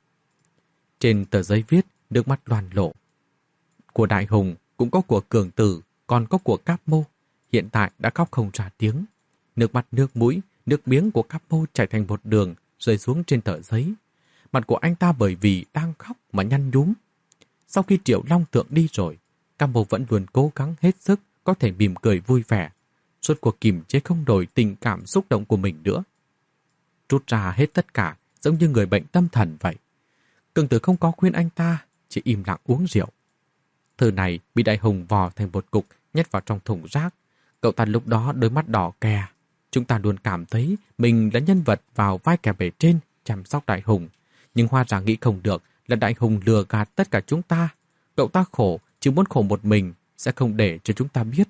Trên tờ giấy viết, nước mắt loàn lộ. Của Đại Hùng cũng có của Cường Tử, còn có của Cáp Mô. Hiện tại đã khóc không ra tiếng. Nước mắt, nước mũi, nước miếng của Cáp Mô chảy thành một đường, rơi xuống trên tờ giấy. Mặt của anh ta bởi vì đang khóc mà nhăn nhúm. Sau khi Triệu Long Tượng đi rồi, Cáp Mô vẫn luôn cố gắng hết sức có thể mỉm cười vui vẻ. Suốt cuộc kiềm chế không nổi tình cảm xúc động của mình nữa. Trút ra hết tất cả, giống như người bệnh tâm thần vậy. Cường Tử không có khuyên anh ta, chỉ im lặng uống rượu. Thư này bị Đại Hùng vò thành một cục, nhét vào trong thùng rác. Cậu ta lúc đó đôi mắt đỏ kè. Chúng ta luôn cảm thấy mình là nhân vật vào vai kẻ bề trên chăm sóc Đại Hùng. Nhưng hóa ra nghĩ không được là Đại Hùng lừa gạt tất cả chúng ta. Cậu ta khổ, chỉ muốn khổ một mình, sẽ không để cho chúng ta biết.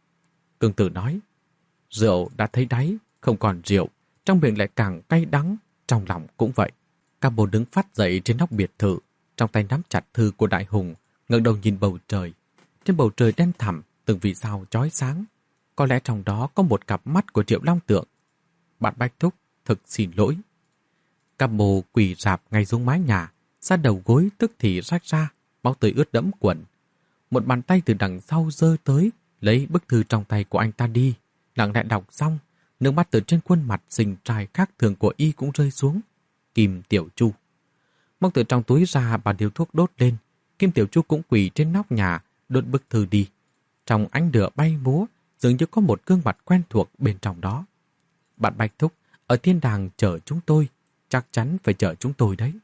Cường Tử nói, rượu đã thấy đáy, không còn rượu, trong miệng lại càng cay đắng, trong lòng cũng vậy. Cáp Mô đứng phát dậy trên nóc biệt thự, trong tay nắm chặt thư của Đại Hùng, ngẩng đầu nhìn bầu trời. Trên bầu trời đen thẳm, từng vì sao chói sáng. Có lẽ trong đó có một cặp mắt của Triệu Long Tượng. Bạn Bạch Thúc, thực xin lỗi. Cáp Mô quỳ rạp ngay xuống mái nhà, sát đầu gối tức thì rách ra, máu tươi ướt đẫm quần. Một bàn tay từ đằng sau giơ tới, lấy bức thư trong tay của anh ta đi. Lặng lẽ đọc xong, nước mắt từ trên khuôn mặt xinh trai khác thường của y cũng rơi xuống. Kim Tiểu Chu. Móc từ trong túi ra bà điếu thuốc đốt lên. Kim Tiểu Chu cũng quỳ trên nóc nhà, đốt bức thư đi. Trong ánh lửa bay múa, dường như có một gương mặt quen thuộc bên trong đó. Bạn Bạch Thúc, ở thiên đàng chờ chúng tôi, chắc chắn phải chờ chúng tôi đấy.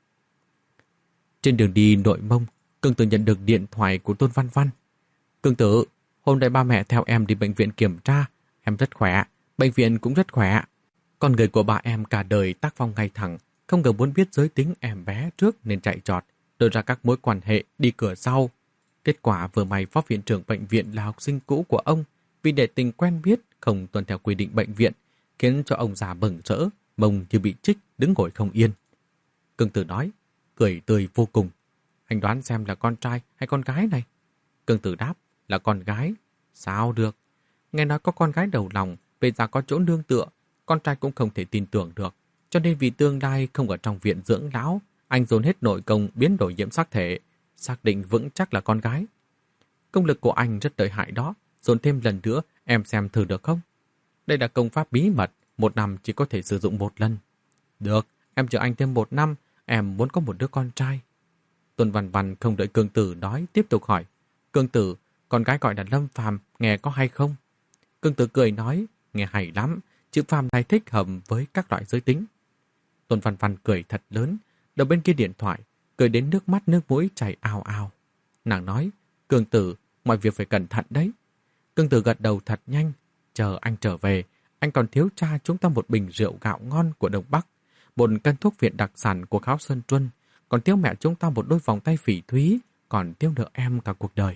Trên đường đi Nội Mông, Cường Tử nhận được điện thoại của Tôn Văn Văn. Cường Tử, hôm nay ba mẹ theo em đi bệnh viện kiểm tra, em rất khỏe, bệnh viện cũng rất khỏe. Con người của ba em cả đời tác phong ngay thẳng, không ngờ muốn biết giới tính em bé trước nên chạy trọt, đưa ra các mối quan hệ đi cửa sau. Kết quả vừa may phó viện trưởng bệnh viện là học sinh cũ của ông, vì để tình quen biết không tuân theo quy định bệnh viện, khiến cho ông già bừng rỡ, mông như bị trích, đứng ngồi không yên. Cường Tử nói, cười tươi vô cùng. Anh đoán xem là con trai hay con gái này? Cường Tử đáp, là con gái. Sao được? Nghe nói có con gái đầu lòng, về già có chỗ nương tựa, con trai cũng không thể tin tưởng được. Cho nên vì tương lai không ở trong viện dưỡng lão, anh dồn hết nội công biến đổi nhiễm sắc thể, xác định vững chắc là con gái. Công lực của anh rất lợi hại đó, dồn thêm lần nữa, em xem thử được không? Đây là công pháp bí mật, một năm chỉ có thể sử dụng một lần. Được, em chờ anh thêm một năm, em muốn có một đứa con trai. Tôn Văn Văn không đợi Cường Tử nói, tiếp tục hỏi. Cường Tử, con gái gọi là Lâm Phàm, nghe có hay không? Cường Tử cười nói, nghe hay lắm, chữ Phàm này thích hợp với các loại giới tính. Tôn Văn Văn cười thật lớn, đầu bên kia điện thoại, cười đến nước mắt nước mũi chảy ào ào. Nàng nói, Cường Tử, mọi việc phải cẩn thận đấy. Cường Tử gật đầu thật nhanh, chờ anh trở về, anh còn thiếu cha chúng ta một bình rượu gạo ngon của Đông Bắc, một cân thuốc viện đặc sản của Kháo Sơn Truân, còn thiếu mẹ chúng ta một đôi vòng tay phỉ thúy, còn thiếu nợ em cả cuộc đời.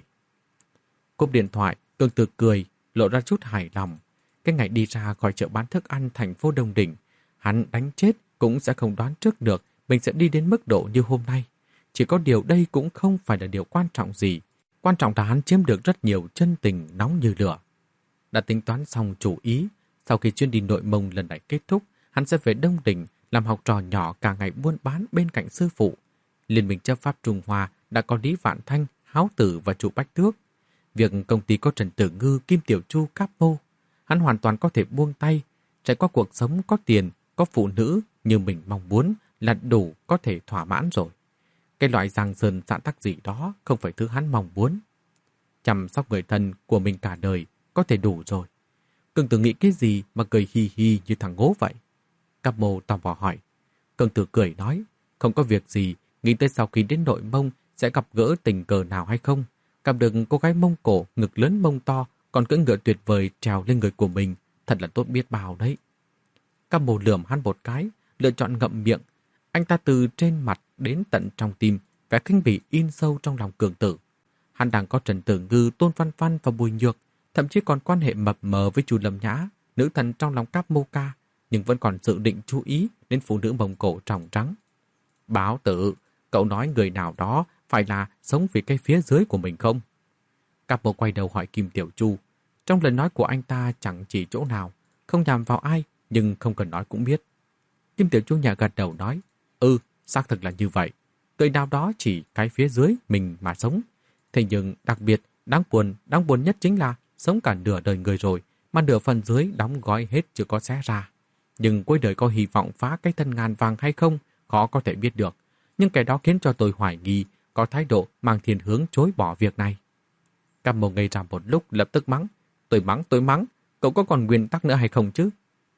Cúp điện thoại, Cường Tử cười, lộ ra chút hài lòng. Cái ngày đi ra khỏi chợ bán thức ăn thành phố Đông Đỉnh, hắn đánh chết cũng sẽ không đoán trước được mình sẽ đi đến mức độ như hôm nay. Chỉ có điều đây cũng không phải là điều quan trọng gì. Quan trọng là hắn chiếm được rất nhiều chân tình nóng như lửa. Đã tính toán xong chủ ý, sau khi chuyến đi Nội Mông lần này kết thúc, hắn sẽ về Đông Đình làm học trò nhỏ cả ngày buôn bán bên cạnh sư phụ. Liên minh chấp pháp Trung Hoa đã có Lý Vạn Thanh, Háo Tử và Trụ Bách Tước. Việc công ty có Trần Tử Ngư, Kim Tiểu Chu, Cáp Mô, hắn hoàn toàn có thể buông tay, trải qua cuộc sống có tiền, có phụ nữ như mình mong muốn là đủ có thể thỏa mãn rồi. Cái loại giang sơn xã tắc gì đó không phải thứ hắn mong muốn. Chăm sóc người thân của mình cả đời có thể đủ rồi. Cường Tử nghĩ cái gì mà cười hi hi như thằng ngố vậy? Cáp Mô tò mò hỏi. Cường Tử cười nói, không có việc gì, nghĩ tới sau khi đến Nội Mông sẽ gặp gỡ tình cờ nào hay không. Gặp được cô gái Mông Cổ, ngực lớn mông to, còn cưỡi ngựa tuyệt vời trèo lên người của mình, thật là tốt biết bao đấy. Cáp Mô lườm hắn một cái, lựa chọn ngậm miệng. Anh ta từ trên mặt đến tận trong tim, vẻ khinh bỉ in sâu trong lòng Cường Tử. Hắn đang có Trần Tử Ngư, Tôn Văn Văn và Bùi Nhược, thậm chí còn quan hệ mập mờ với Chu Lâm Nhã, nữ thần trong lòng Cáp Mô ca, nhưng vẫn còn dự định chú ý đến phụ nữ Mông Cổ tròng trắng. Báo Tử, cậu nói người nào đó phải là sống vì cái phía dưới của mình không? Cáp Mô quay đầu hỏi Kim Tiểu Chu. Trong lời nói của anh ta chẳng chỉ chỗ nào, không nhằm vào ai, nhưng không cần nói cũng biết. Kim Tiểu Chu nhà gật đầu nói, ừ, xác thực là như vậy. Người nào đó chỉ cái phía dưới mình mà sống. Thế nhưng đặc biệt, đáng buồn, đáng buồn nhất chính là sống cả nửa đời người rồi, mà nửa phần dưới đóng gói hết chưa có xé ra. Nhưng cuối đời có hy vọng phá cái thân ngàn vàng hay không, khó có thể biết được. Nhưng cái đó khiến cho tôi hoài nghi, có thái độ mang thiên hướng chối bỏ việc này. Cáp Mô ngây ra một lúc lập tức mắng. Tôi mắng, tôi mắng, cậu có còn nguyên tắc nữa hay không chứ?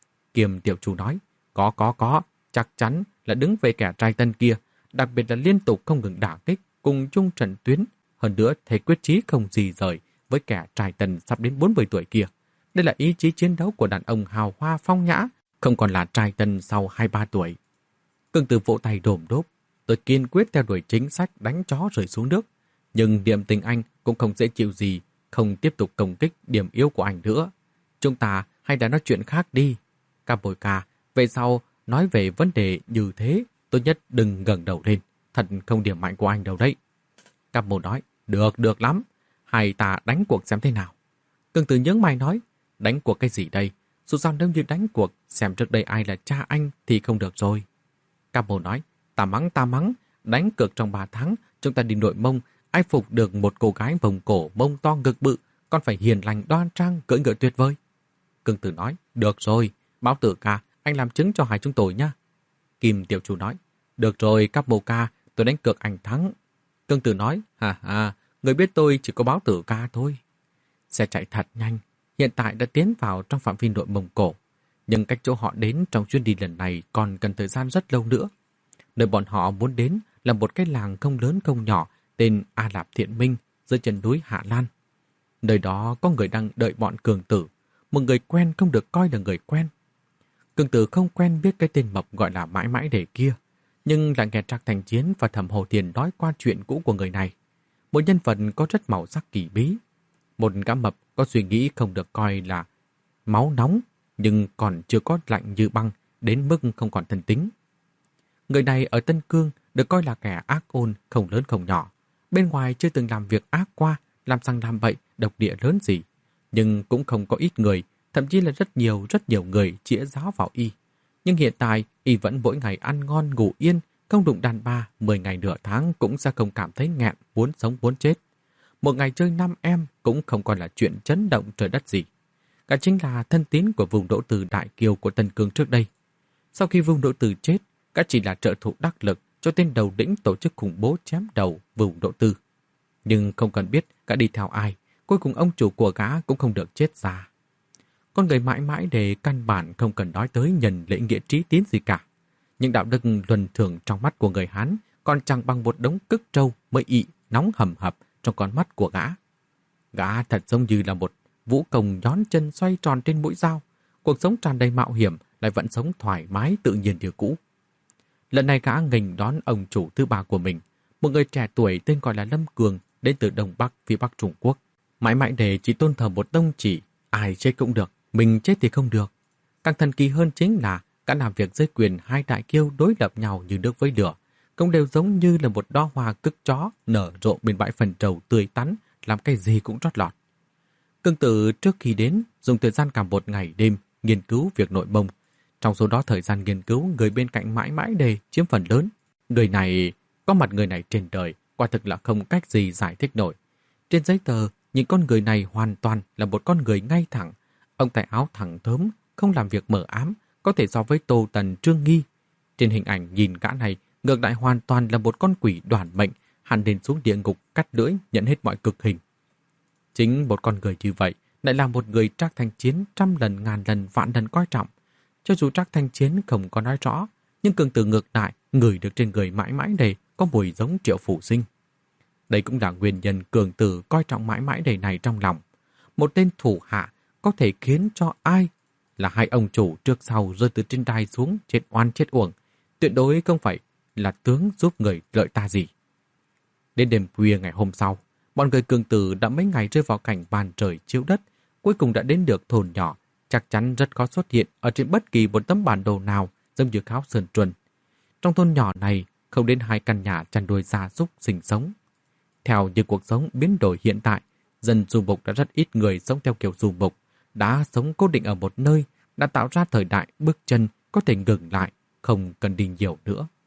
Kim Tiểu Chu nói, có, có, có, chắc chắn là đứng về kẻ trai tân kia, đặc biệt là liên tục không ngừng đả kích, cùng chung trận tuyến. Hơn nữa, thầy quyết chí không gì rời với kẻ trai tân sắp đến bốn mươi tuổi kia. Đây là ý chí chiến đấu của đàn ông hào hoa phong nhã, không còn là trai tân sau hai ba tuổi. Cường Tử vỗ tay đồm đốp. Tôi kiên quyết theo đuổi chính sách đánh chó rơi xuống nước. Nhưng điểm tình anh cũng không dễ chịu gì, không tiếp tục công kích điểm yếu của anh nữa. Chúng ta hay đã nói chuyện khác đi. Cáp Bồi ca, về sau nói về vấn đề như thế, tốt nhất đừng ngẩng đầu lên. Thật không điểm mạnh của anh đâu đấy. Cáp Mô nói, được, được lắm. Hay ta đánh cuộc xem thế nào. Cường Tử nhướng mày nói, đánh cuộc cái gì đây? Dù sao nếu như đánh cuộc, xem trước đây ai là cha anh thì không được rồi. Cáp Mô nói, ta mắng, ta mắng, đánh cược trong ba tháng, chúng ta đi Nội Mông, ai phục được một cô gái Mông Cổ, mông to ngực bự, còn phải hiền lành đoan trang, cưỡi ngựa tuyệt vời. Cường Tử nói, được rồi, Báo Tử ca, anh làm chứng cho hai chúng tôi nhá. Kim Tiểu Chu nói, được rồi Cáp Mô ca, tôi đánh cược anh thắng. Cường Tử nói, hà hà, người biết tôi chỉ có Báo Tử ca thôi. Xe chạy thật nhanh, hiện tại đã tiến vào trong phạm vi Nội Mông Cổ, nhưng cách chỗ họ đến trong chuyến đi lần này còn cần thời gian rất lâu nữa. Nơi bọn họ muốn đến là một cái làng không lớn không nhỏ tên A Lạp Thiện Minh dưới chân núi Hạ Lan. Nơi đó có người đang đợi bọn Cường Tử, một người quen không được coi là người quen. Cường Tử không quen biết cái tên mập gọi là Mãi Mãi Để kia, nhưng lại nghe Trác Thành Chiến và Thẩm Hồ Thiền nói qua chuyện cũ của người này. Một nhân vật có rất màu sắc kỳ bí. Một gã mập có suy nghĩ không được coi là máu nóng, nhưng còn chưa có lạnh như băng, đến mức không còn thân tính. Người này ở Tân Cương được coi là kẻ ác ôn không lớn không nhỏ. Bên ngoài chưa từng làm việc ác qua, làm sang làm bậy, độc địa lớn gì. Nhưng cũng không có ít người, thậm chí là rất nhiều rất nhiều người chĩa giáo vào y. Nhưng hiện tại, y vẫn mỗi ngày ăn ngon ngủ yên, không đụng đàn bà, mười ngày nửa tháng cũng sẽ không cảm thấy nghẹn, muốn sống muốn chết. Một ngày chơi năm em cũng không còn là chuyện chấn động trời đất gì. Cả chính là thân tín của vùng Đỗ Từ Đại Kiều của Tân Cương trước đây. Sau khi vùng Đỗ Từ chết, cả chỉ là trợ thủ đắc lực cho tên đầu lĩnh tổ chức khủng bố chém đầu vùng Đỗ Từ. Nhưng không cần biết cả đi theo ai, cuối cùng ông chủ của gã cũng không được chết già. Con người Mãi Mãi Để căn bản không cần nói tới nhân lễ nghĩa trí tín gì cả. Nhưng đạo đức luân thường trong mắt của người Hán còn chẳng bằng một đống cứt trâu mới ị nóng hầm hập trong con mắt của gã. Gã thật giống như là một vũ công nhón chân xoay tròn trên mũi dao. Cuộc sống tràn đầy mạo hiểm lại vẫn sống thoải mái tự nhiên như cũ. Lần này gã nghênh đón ông chủ thứ ba của mình, một người trẻ tuổi tên gọi là Lâm Cường, đến từ Đông Bắc phía Bắc Trung Quốc. Mãi Mãi Để chỉ tôn thờ một tông chỉ, ai chết cũng được, mình chết thì không được. Càng thần kỳ hơn chính là cả làm việc dưới quyền hai đại kiêu đối lập nhau như nước với lửa, cũng đều giống như là một đóa hoa cứt chó nở rộ bên bãi phần trầu tươi tắn làm cái gì cũng trót lọt. Cương Tử trước khi đến dùng thời gian cả một ngày đêm nghiên cứu việc nội mông. Trong số đó thời gian nghiên cứu người bên cạnh mãi mãi đề chiếm phần lớn. Người này, có mặt người này trên đời, quả thực là không cách gì giải thích nổi. Trên giấy tờ, nhìn con người này hoàn toàn là một con người ngay thẳng. Ông tay áo thẳng thớm, không làm việc mờ ám, có thể so với Tô Tần Trương Nghi. Trên hình ảnh nhìn gã này, ngược lại hoàn toàn là một con quỷ đoản mệnh, hẳn đến xuống địa ngục cắt lưỡi nhận hết mọi cực hình. Chính một con người như vậy lại là một người Trác Thanh Chiến trăm lần ngàn lần vạn lần coi trọng. Cho dù Trác Thanh Chiến không có nói rõ, nhưng Cương Tử ngược lại ngửi được trên người mãi mãi đầy có mùi giống Triệu Phủ Sinh. Đây cũng là nguyên nhân Cương Tử coi trọng mãi mãi đầy này trong lòng. Một tên thủ hạ có thể khiến cho ai là hai ông chủ trước sau rơi từ trên đài xuống chết oan chết uổng, tuyệt đối không phải là tướng giúp người lợi ta gì. Đến đêm khuya ngày hôm sau, bọn người Cương Tử đã mấy ngày rơi vào cảnh bàn trời chiếu đất, cuối cùng đã đến được thôn nhỏ, chắc chắn rất khó xuất hiện ở trên bất kỳ một tấm bản đồ nào giống như Kháo Sơn Truân. Trong thôn nhỏ này, không đến hai căn nhà chăn nuôi gia súc sinh sống. Theo như cuộc sống biến đổi hiện tại, dân du mục đã rất ít người sống theo kiểu du mục, đã sống cố định ở một nơi, đã tạo ra thời đại bước chân có thể ngừng lại, không cần đi nhiều nữa.